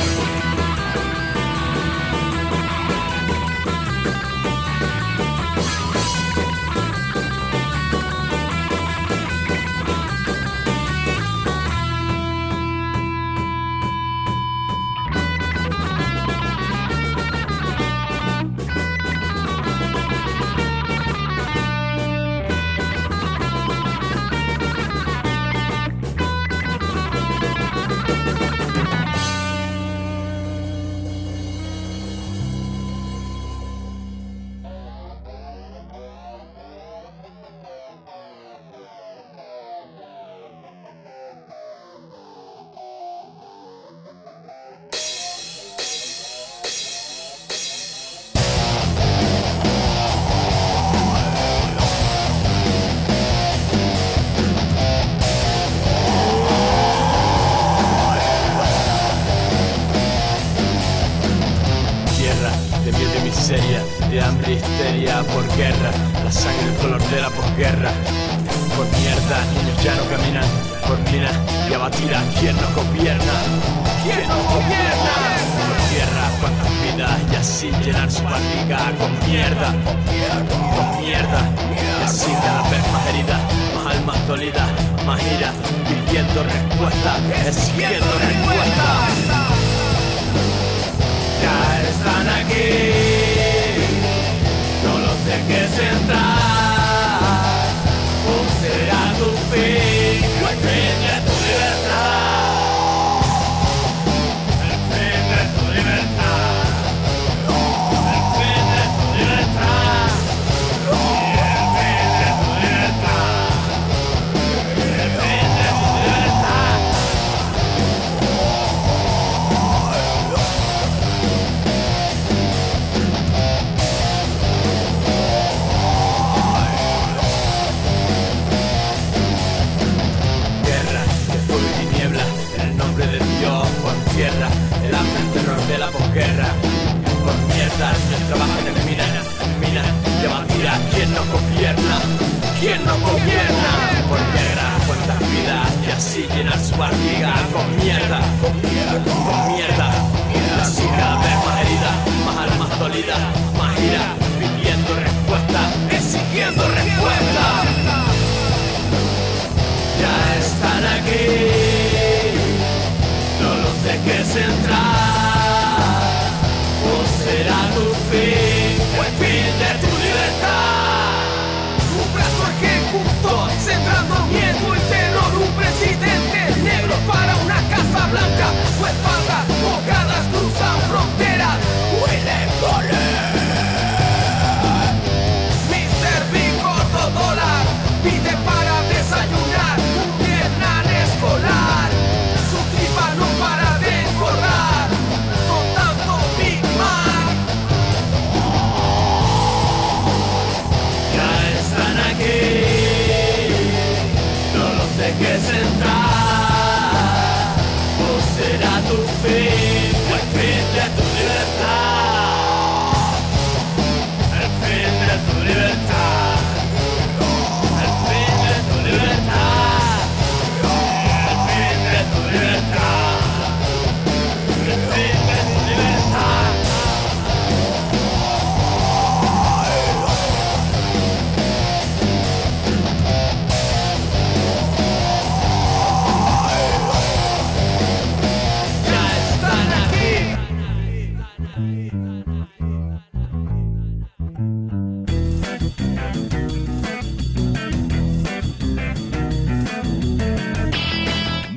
De hambre, histeria por guerra, la sangre, el color de la posguerra. Por mierda, niños ya no caminan por minas y abatir a quien nos gobierna. ¿Quién nos gobierna? Por tierra, cuántas vidas y así llenar su barriga con mierda, con mierda. Y así cada vez más heridas, más almas dolidas, más ira, pidiendo respuesta, exigiendo respuesta. Ya están aquí. De que centrar, o será tu fin, el fin de tu libertad, el fin de tu libertad, el fin de tu libertad, el fin de tu libertad, el fin de tu libertad. Tierra, el hambre, el terror de la posguerra. Por mierda, nuestra baja termina, y abatir a quien nos gobierna. ¿Quién nos gobierna? Por guerra, cuántas vidas y así llenar su barriga con mierda, con mierda. Y así cada vez más heridas, más almas dolidas, más ira, pidiendo respuesta, exigiendo respuesta. Ya están aquí. No lo sé qué es entrar, o será tu fin.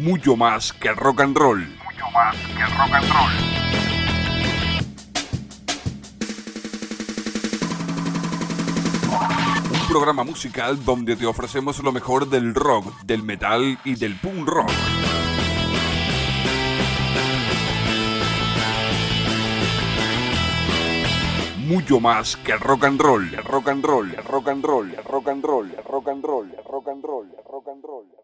mucho más que rock and roll. Mucho más que rock and roll. Un programa musical donde te ofrecemos lo mejor del rock, del metal y del punk rock. Mucho más que rock and roll, rock and roll, rock and roll, rock and roll, rock and roll, rock and roll, rock and roll, rock and roll.